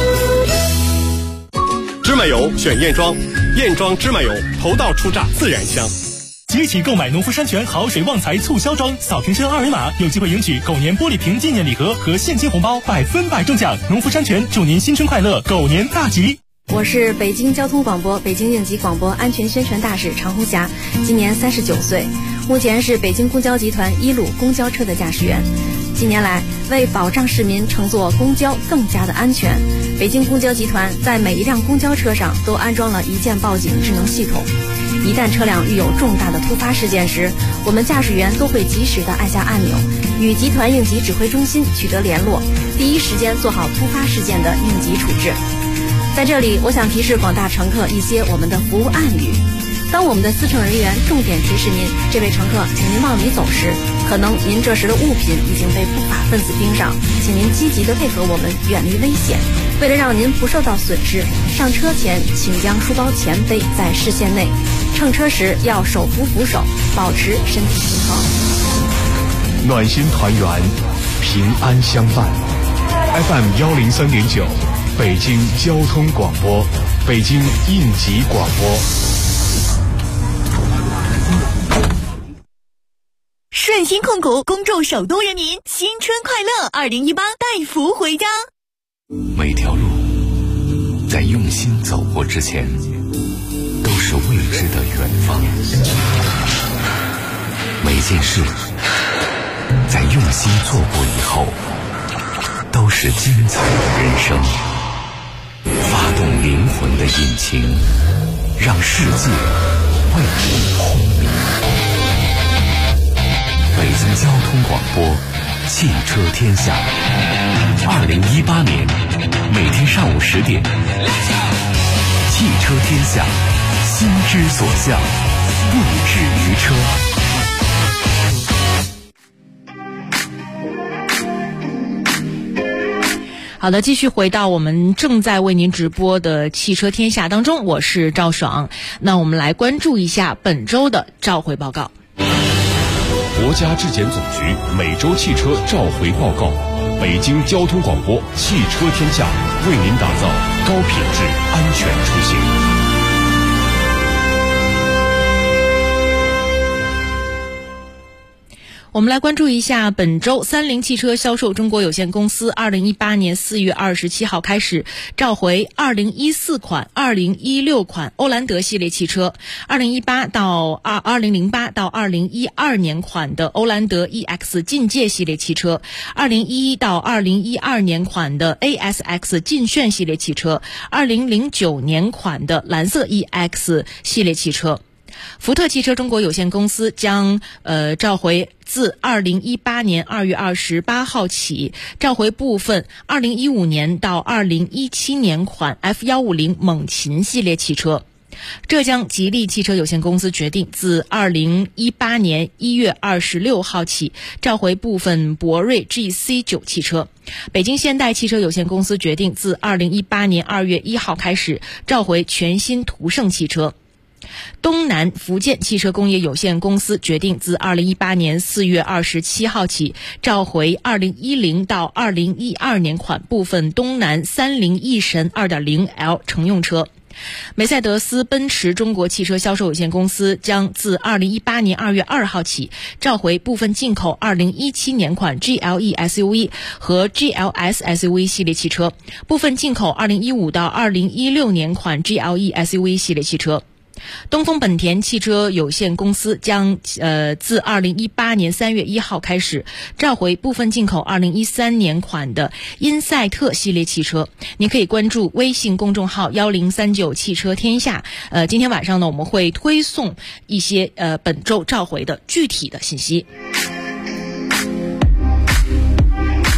芝麻油选燕庄，燕庄芝麻油头道初榨自然香。 即起购买农夫山泉好水旺财促销装，扫屏车2维码有机会赢取狗年玻璃瓶纪念礼盒和现金红包，100%中奖。农夫山泉祝您新春快乐，狗年大吉。 我是北京交通广播北京应急广播安全宣传大使常红霞，今年39岁，目前是北京公交集团1路公交车的驾驶员。近年来，为保障市民乘坐公交更加的安全，北京公交集团在每一辆公交车上都安装了一键报警智能系统。一旦车辆遇有重大的突发事件时，我们驾驶员都会及时的按下按钮，与集团应急指挥中心取得联络，第一时间做好突发事件的应急处置。在这里，我想提示广大乘客一些我们的服务暗语。当我们的司乘人员重点提示您这位乘客请您往里走时，可能您这时的物品已经被不法分子盯上，请您积极的配合我们，远离危险。为了让您不受到损失，上车前请将书包前背在视线内，乘车时要手扶扶手，保持身体平衡。 暖心团圆，平安相伴。FM 103.9，北京交通广播，北京应急广播。 顺心控股恭祝首都人民新春快乐，2018带福回家。 每条路在用心走过之前，都是未知的远方。每件事在用心做过以后，都是精彩的人生。发动灵魂的引擎，让世界为你轰鸣。北京交通广播，汽车天下。2018年，每天上午10点，汽车天下，心之所向，不止于车。 好的，继续回到我们正在为您直播的汽车天下当中，我是赵爽。那我们来关注一下本周的召回报告。 国家质检总局每周汽车召回报告，北京交通广播汽车天下为您打造高品质安全出行。 我们来关注一下本周三菱汽车销售中国有限公司2018年4月27号开始召回2014款、2016款欧蓝德系列汽车，2008到2012年款的欧蓝德 EX 劲界系列汽车，2011到2012年款的 ASX 劲炫系列汽车，2009年款的蓝色 EX 系列汽车。福特汽车中国有限公司将召回自2018年2月28号起召回部分2015年到2017年款 F150 猛禽系列汽车。浙江吉利汽车有限公司决定自2018年1月26号起召回部分博瑞 GC9 汽车。北京现代汽车有限公司决定自2018年2月1号开始召回全新途胜汽车。东南福建汽车工业有限公司决定自2018年4月27号起召回2010到2012年款部分东南30翼神 2.0L 乘用车。梅赛德斯奔驰中国汽车销售有限公司将自2018年2月2号起召回部分进口2017年款 GLE SUV 和 GLS SUV 系列汽车，部分进口2015到2016年款 GLE SUV 系列汽车。东风本田汽车有限公司将自2018年3月1号开始召回部分进口2013年款的英赛特系列汽车。您可以关注微信公众号1039汽车天下。今天晚上呢，我们会推送一些本周召回的具体的信息。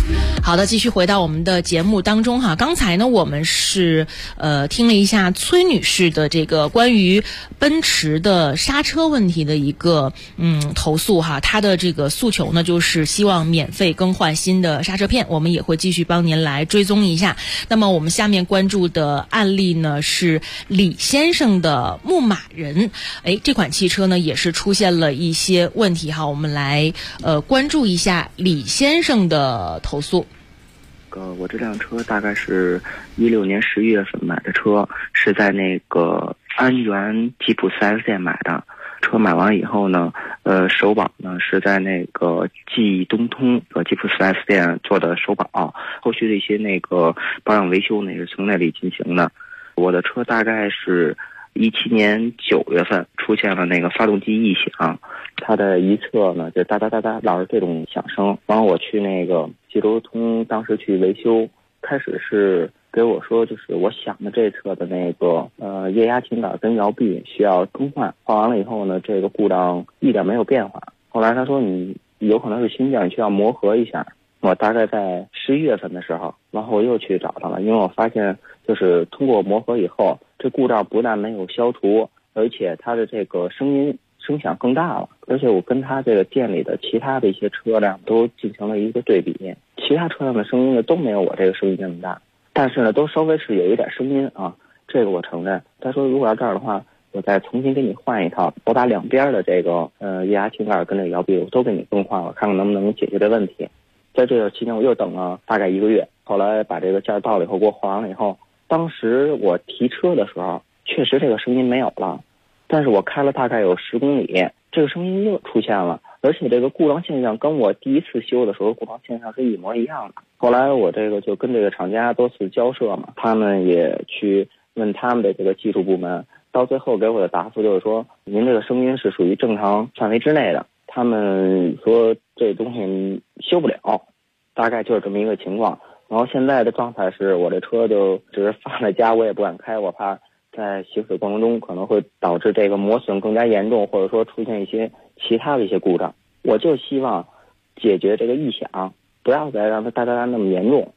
好的，继续回到我们的节目当中哈。刚才呢，我们是听了一下崔女士的这个关于奔驰的刹车问题的一个投诉哈。她的这个诉求呢，就是希望免费更换新的刹车片。我们也会继续帮您来追踪一下。那么我们下面关注的案例呢，是李先生的牧马人。这款汽车呢也是出现了一些问题哈。我们来关注一下李先生的投诉。 我这辆车大概是16年11月份买的车，是在那个安源吉普 4S 店买的。车买完以后呢，首保呢是在那个记东通吉普 4S 店做的首保，后续的一些那个保养维修呢也是从那里进行的。我的车大概是17年9月份出现了那个发动机异响，它的一侧呢就哒哒哒哒老是这种响声。然后我去那个济州通当时去维修，开始是给我说就是我想的这侧的那个液压挺杆跟摇臂需要更换，换完了以后呢这个故障一点没有变化。后来他说你有可能是新件需要磨合一下。我大概在11月份的时候，然后我又去找他了，因为我发现就是通过磨合以后，这故障不但没有消除，而且它的这个声响更大了。而且我跟他这个店里的其他的一些车辆都进行了一个对比，其他车辆的声音呢都没有我这个声音那么大，但是呢都稍微是有一点声音啊，这个我承认。他说如果要这样的话，我再重新给你换一套，我把两边的这个液压挺杆跟这个摇臂我都给你更换了，看看能不能解决这问题。在这个期间我又等了大概1个月，后来把这个件到了以后给我换完了以后，当时我提车的时候确实这个声音没有了，但是我开了大概有10公里，这个声音又出现了，而且这个故障现象跟我第一次修的时候故障现象是一模一样的。后来我这个就跟这个厂家多次交涉嘛，他们也去问他们的这个技术部门，到最后给我的答复就是说您这个声音是属于正常范围之内的，他们说这东西修不了，大概就是这么一个情况。然后现在的状态是我这车就只是放在家，我也不敢开，我怕在行驶过程中可能会导致这个磨损更加严重，或者说出现一些其他的一些故障。我就希望解决这个异响，不要再让它哒哒哒那么严重。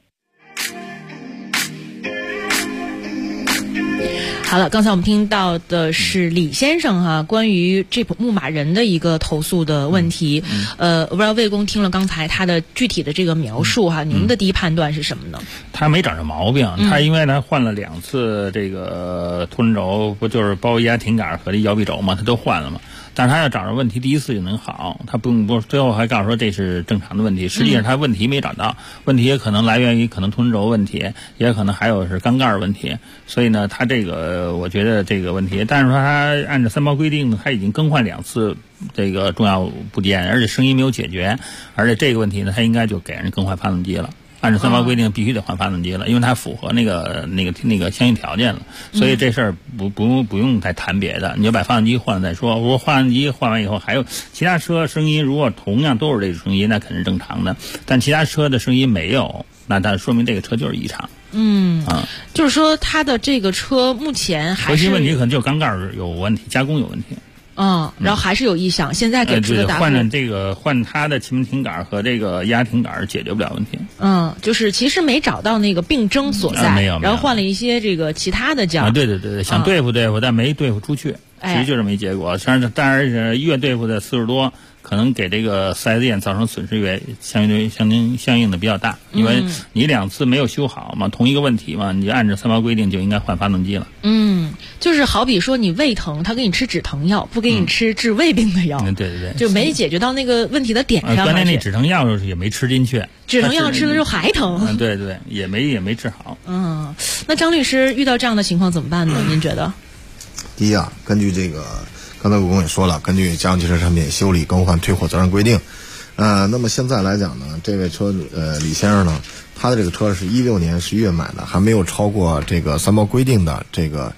好了，刚才我们听到的是李先生哈，关于这牧马人的一个投诉的问题。我不知道魏工听了刚才他的具体的这个描述哈，您的第一判断是什么呢？ 他没找着毛病，他因为他换了2次这个凸轮轴，不就是包括液压挺杆和这摇臂轴嘛，他都换了嘛。但是他要找着问题，第一次就能好，他不最后还告诉说这是正常的问题，实际上他问题没找到，问题也可能来源于可能凸轮轴问题，也可能还有是缸盖问题。所以呢，他这个我觉得这个问题，但是说他按照3包规定，他已经更换2次这个重要部件，而且声音没有解决，而且这个问题呢，他应该就给人更换发动机了。按照3包规定必须得换发动机了，因为它符合那个相应条件了，所以这事儿不用再谈别的，你就把发动机换了再说。如果发动机换完以后还有其他车声音，如果同样都是这种声音，那肯定是正常的，但其他车的声音没有，那它说明这个车就是异常。 就是说它的这个车目前还是核心问题可能就是缸盖有问题，加工有问题。 然后还是有异响，现在给出的答复换它的气门挺杆和这个液压挺杆解决不了问题。 就是其实没找到那个病症所在， 没有， 然后换了一些这个其他的件。 对，想对付，但没对付出去，其实就这么一结果。当然是越对付的次数多，可能给这个4S店造成损失也相应的比较大，因为你2次没有修好嘛，同一个问题嘛，你就按照3包规定就应该换发动机了。 就是好比说你胃疼，他给你吃止疼药，不给你吃治胃病的药。对，就没解决到那个问题的点上。 关键那止疼药也没吃进去， 止疼药吃了之后还疼。 对，也没治好。 那张律师遇到这样的情况怎么办呢？您觉得？ 第一啊，根据这个刚才我跟也说了，根据家用汽车产品修理更换退货责任规定，那么现在来讲呢，这位李先生呢，他的这个车是16年11月买的，还没有超过这个3包规定的这个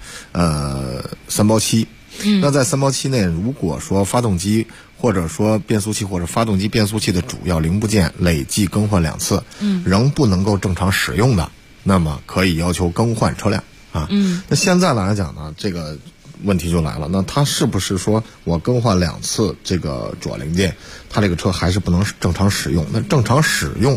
3包期。那在3包期内，如果说发动机或者说变速器或者发动机变速器的主要零部件累计更换2次，仍不能够正常使用的，那么可以要求更换车辆啊。那现在来讲呢，这个问题就来了，那他是不是说我更换2次这个主要零件，他这个车还是不能正常使用？那正常使用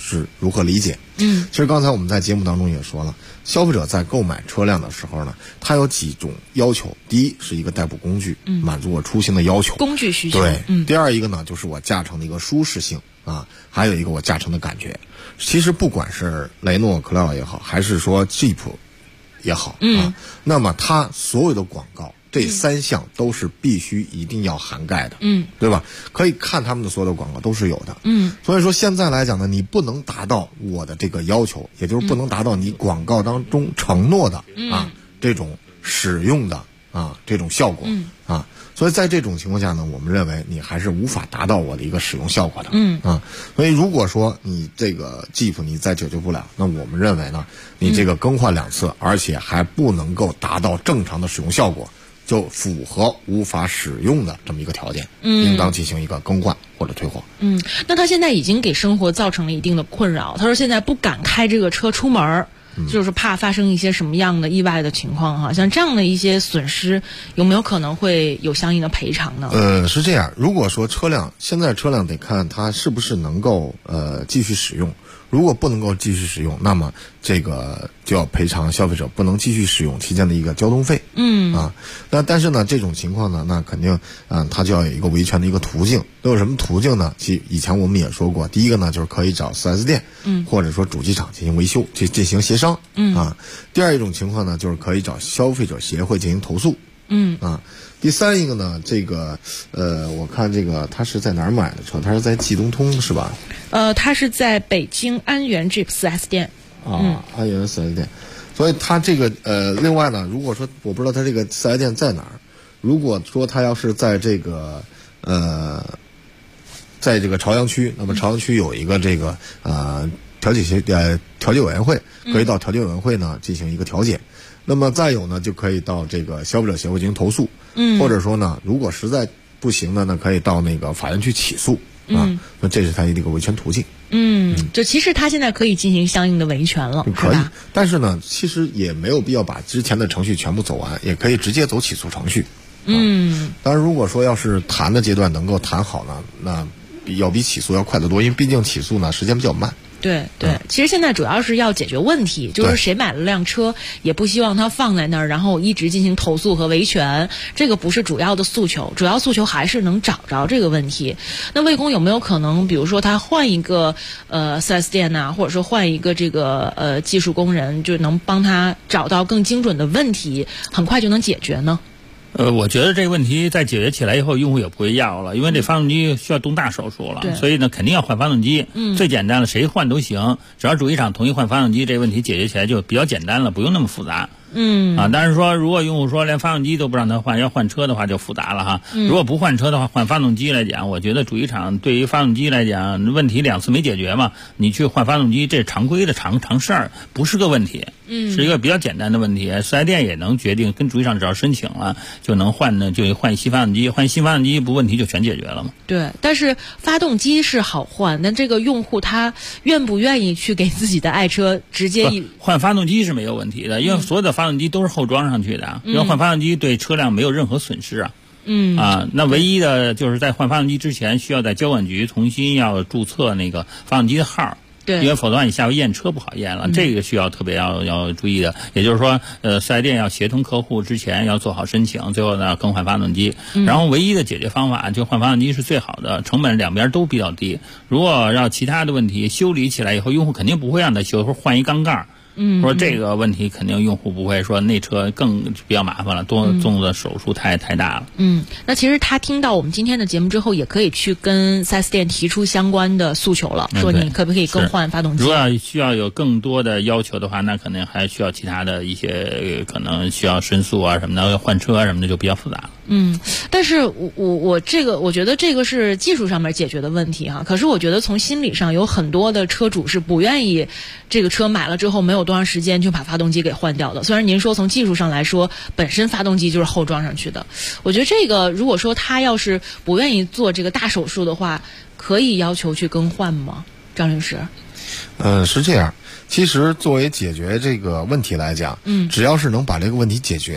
是如何理解。其实刚才我们在节目当中也说了，消费者在购买车辆的时候呢，他有几种要求。第一是一个代步工具，满足我出行的要求， 工具需求。 对，第二一个呢就是我驾乘的一个舒适性啊，还有一个我驾乘的感觉。其实不管是雷诺克莱奥也好，还是说 Jeep 也好啊，那么它所有的广告。这3项都是必须一定要涵盖的，对吧？可以看他们的所有的广告都是有的，所以说现在来讲呢，你不能达到我的这个要求，也就是不能达到你广告当中承诺的这种使用的这种效果所以在这种情况下呢，我们认为你还是无法达到我的一个使用效果的，所以如果说你这个 Jeep 你再解决不了，那我们认为呢，你这个更换2次，而且还不能够达到正常的使用效果。就符合无法使用的这么一个条件，应当进行一个更换或者退货。 那他现在已经给生活造成了一定的困扰，他说现在不敢开这个车出门，就是怕发生一些什么样的意外的情况哈。像这样的一些损失，有没有可能会有相应的赔偿呢？ 是这样，如果说现在车辆得看它是不是能够继续使用。如果不能够继续使用，那么这个就要赔偿消费者不能继续使用期间的一个交通费。那但是呢，这种情况呢，那肯定它就要有一个维权的一个途径。都有什么途径呢？以前我们也说过，第一个呢就是可以找 4S 店，或者说主机厂进行维修，进行协商。第二一种情况呢，就是可以找消费者协会进行投诉。第三一个呢，这个我看这个他是在哪儿买的车？他是在冀东通是吧？ 他是在北京安源 Jeep 4S 店。 安源 4S 店。所以他这个另外呢，如果说我不知道他这个 4S 店在哪儿，如果说他要是在这个在这个朝阳区，那么朝阳区有一个这个调解委员会，可以到调解委员会呢进行一个调解。那么再有呢，就可以到这个消费者协会进行投诉，或者说呢，如果实在不行的呢，可以到那个法院去起诉那这是他的一个维权途径。 就其实他现在可以进行相应的维权了， 可以。但是呢，其实也没有必要把之前的程序全部走完，也可以直接走起诉程序。当然，如果说要是谈的阶段能够谈好呢，那要比起诉要快得多，因为毕竟起诉呢时间比较慢。 对，其实现在主要是要解决问题，就是谁买了辆车，也不希望它放在那儿，然后一直进行投诉和维权，这个不是主要的诉求，主要诉求还是能找着这个问题。那魏工有没有可能，比如说他换一个4S 店呐，或者说换一个这个技术工人，就能帮他找到更精准的问题，很快就能解决呢？ 我觉得这个问题在解决起来以后，用户也不会要了，因为这发动机需要动大手术了，所以呢，肯定要换发动机。最简单的，谁换都行，只要主机厂同意换发动机，这个问题解决起来就比较简单了，不用那么复杂。但是说，如果用户说连发动机都不让他换，要换车的话就复杂了哈。如果不换车的话，换发动机来讲，我觉得主机厂对于发动机来讲，问题2次没解决嘛，你去换发动机，这是常规的常事儿，不是个问题。是一个比较简单的问题，4S店也能决定，跟主机厂只要申请了就能换呢，就换新发动机，换新发动机不问题就全解决了嘛。 对，但是发动机是好换，但这个用户他愿不愿意去给自己的爱车直接换发动机是没有问题的，因为所有的发动机都是后装上去的，要换发动机对车辆没有任何损失啊。那唯一的就是在换发动机之前，需要在交管局重新要注册那个发动机的号。因为否则你下回验车不好验了，这个需要特别要注意的。也就是说，4S店要协同客户之前要做好申请，最后呢更换发动机。然后唯一的解决方法就换发动机是最好的，成本两边都比较低。如果要其他的问题修理起来以后，用户肯定不会让他修，或换一缸盖。说这个问题肯定用户不会说那车更比较麻烦了，多动的手术太大了。 那其实他听到我们今天的节目之后，也可以去跟 4S 店提出相关的诉求了，说你可不可以更换发动机？ 如果需要有更多的要求的话，那可能还需要其他的一些可能需要申诉啊什么的，换车什么的就比较复杂了。 但是我觉得这个是技术上面解决的问题哈。可是我觉得从心理上有很多的车主是不愿意这个车买了之后没有多长时间就把发动机给换掉的。虽然您说从技术上来说，本身发动机就是后装上去的，我觉得这个如果说他要是不愿意做这个大手术的话，可以要求去更换吗？张律师？ 是这样。其实作为解决这个问题来讲，只要是能把这个问题解决，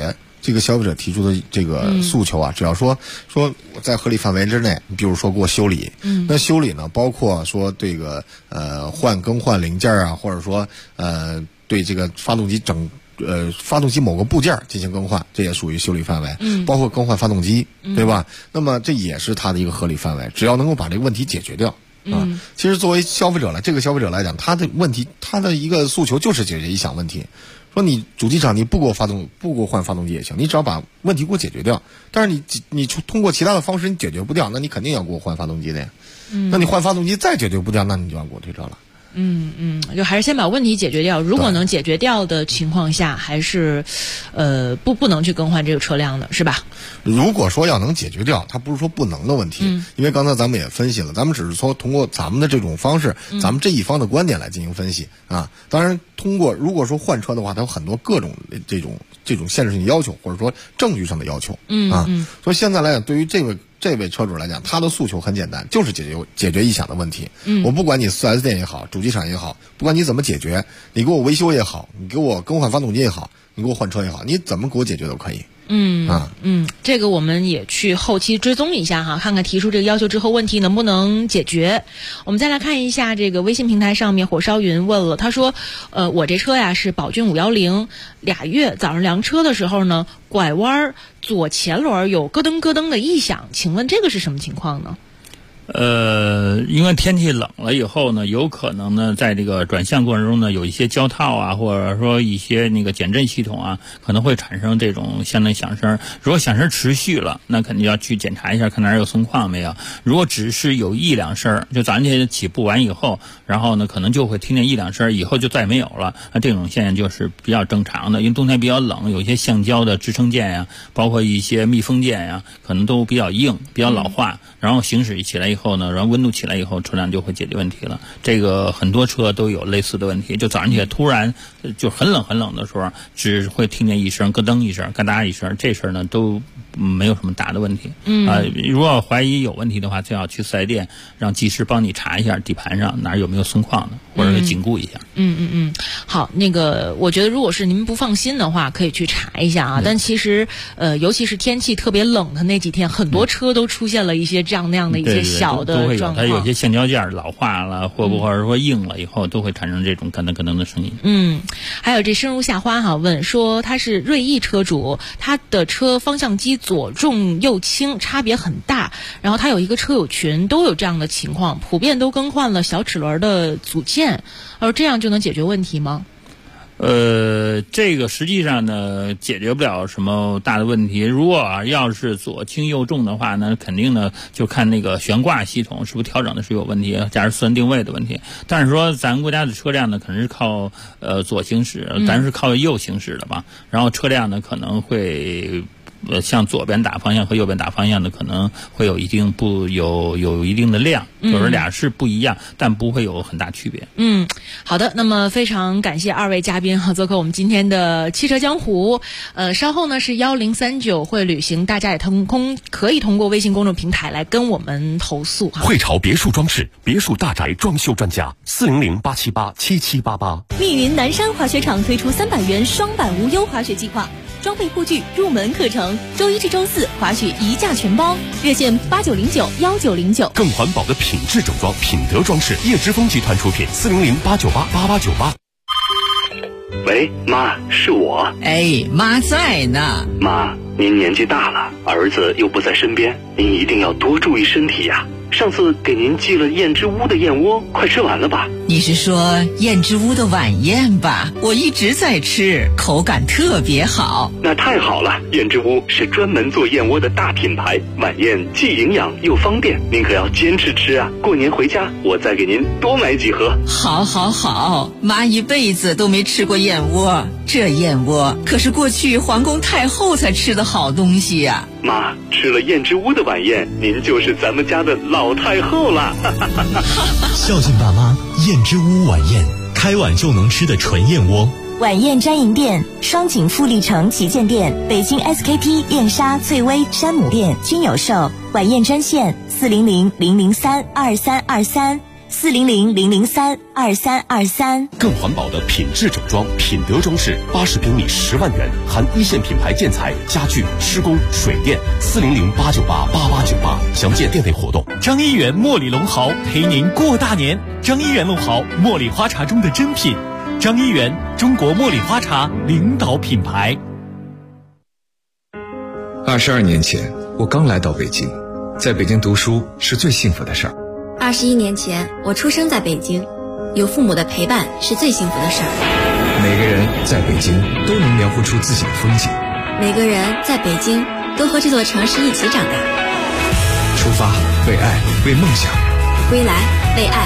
这个消费者提出的这个诉求啊，只要说在合理范围之内，比如说给我修理，那修理呢，包括说这个更换零件啊，或者说对这个发动机某个部件进行更换，这也属于修理范围，包括更换发动机，对吧？那么这也是它的一个合理范围，只要能够把这个问题解决掉。其实作为消费者这个消费者来讲，他的问题，他的一个诉求就是解决一项问题。说你主机厂你不给我换发动机也行，你只要把问题给我解决掉。但是你通过其他的方式你解决不掉，那你肯定要给我换发动机的呀。那你换发动机再解决不掉，那你就要给我退车了。 就还是先把问题解决掉。如果能解决掉的情况下，还是不能去更换这个车辆的，是吧？ 如果说要能解决掉，它不是说不能的问题，因为刚才咱们也分析了，咱们只是说通过咱们的这种方式，咱们这一方的观点来进行分析啊。当然，如果说换车的话，它有很多各种这种限制性要求，或者说证据上的要求所以现在来讲，对于这位车主来讲，他的诉求很简单，就是解决异响的问题。我不管你 4S 店也好，主机厂也好，不管你怎么解决，你给我维修也好，你给我更换发动机也好，你给我换车也好，你怎么给我解决都可以。 这个我们也去后期追踪一下哈，看看提出这个要求之后问题能不能解决。我们再来看一下这个微信平台上面，火烧云问了，他说我这车呀是宝骏510，2月早上量车的时候呢，拐弯左前轮有咯噔咯噔的异响，请问这个是什么情况呢？ 因为天气冷了以后呢，有可能呢，在这个转向过程中呢，有一些胶套啊，或者说一些那个减震系统啊，可能会产生这种相当响声。如果响声持续了，那肯定要去检查一下，看哪儿有松旷没有。如果只是有一两声，就早上起步完以后，然后呢，可能就会听见一两声，以后就再没有了。那这种现象就是比较正常的，因为冬天比较冷，有一些橡胶的支撑件呀，包括一些密封件呀，可能都比较硬，比较老化，然后行驶起来以后呢，然后温度起来以后，车辆就会解决问题了。这个很多车都有类似的问题，就早上起来突然就很冷的时候，只会听见一声咯噔一声，嘎哒一声，这事儿呢都没有什么大的问题。如果怀疑有问题的话，最好去4S店让技师帮你查一下底盘上哪儿有没有松旷的，或者是紧固一下。 好，那个我觉得如果是您不放心的话，可以去查一下啊。但其实尤其是天气特别冷的那几天，很多车都出现了一些这样那样的一些小的状况。 它有些橡胶件老化了，或者说硬了以后，都会产生这种咯噔咯噔的声音。 还有这深入夏花问说，他是锐意车主，他的车方向机左重右轻差别很大，然后他有一个车友群都有这样的情况，普遍都更换了小齿轮的组件，而这样就能解决问题吗？ 这个实际上呢解决不了什么大的问题。如果要是左轻右重的话呢，肯定呢就看那个悬挂系统是不是调整的是有问题，加上自然定位的问题。但是说咱国家的车辆呢可能是靠左行驶，咱是靠右行驶的吧，然后车辆呢可能会向左边打方向和右边打方向的可能会有一定有一定的量，就是俩是不一样，但不会有很大区别。 好的，那么非常感谢二位嘉宾做客我们今天的汽车江湖。稍后呢是1039会旅行，大家也可以通过微信公众平台来跟我们投诉哈。 汇潮别墅装饰，别墅大宅装修专家，400-878-7788。 密云南山滑雪场推出300元双板无忧滑雪计划。装备护具入门课程，周一至周四滑雪一价全包，热线89091909。 更环保的品质整装，品德装饰，叶之峰集团出品，400-898-8898。 喂，妈，是我。 哎，妈在呢。 妈，您年纪大了，儿子又不在身边，您一定要多注意身体呀。上次给您寄了燕之屋的燕窝，快吃完了吧？ 你是说燕之屋的晚宴吧？我一直在吃，口感特别好。 那太好了，燕之屋是专门做燕窝的大品牌，晚宴既营养又方便，您可要坚持吃啊！过年回家我再给您多买几盒。 好好好，妈一辈子都没吃过燕窝，这燕窝可是过去皇宫太后才吃的好东西呀。 妈，吃了燕之屋的晚宴，您就是咱们家的老太后了。 孝敬爸妈，燕之屋晚宴，开碗就能吃的纯燕窝。 晚宴专营店：双井富力城旗舰店、北京 SKP 燕莎、翠微、山姆店均有售。晚宴专线：400-003-2323。 400-003-2323。 更环保的品质整装，品德装饰，80平米10万元，含一线品牌建材、家具、施工、水电。400-898-8898，详见店内活动。 张一元茉莉龙豪陪您过大年。张一元龙豪，茉莉花茶中的珍品。张一元，中国茉莉花茶领导品牌。 22年前，我刚来到北京，在北京读书是最幸福的事儿。 21年前，我出生在北京，有父母的陪伴是最幸福的事儿。 每个人在北京都能描绘出自己的风景， 每个人在北京都和这座城市一起长大。 出发，为爱，为梦想， 归来，为爱。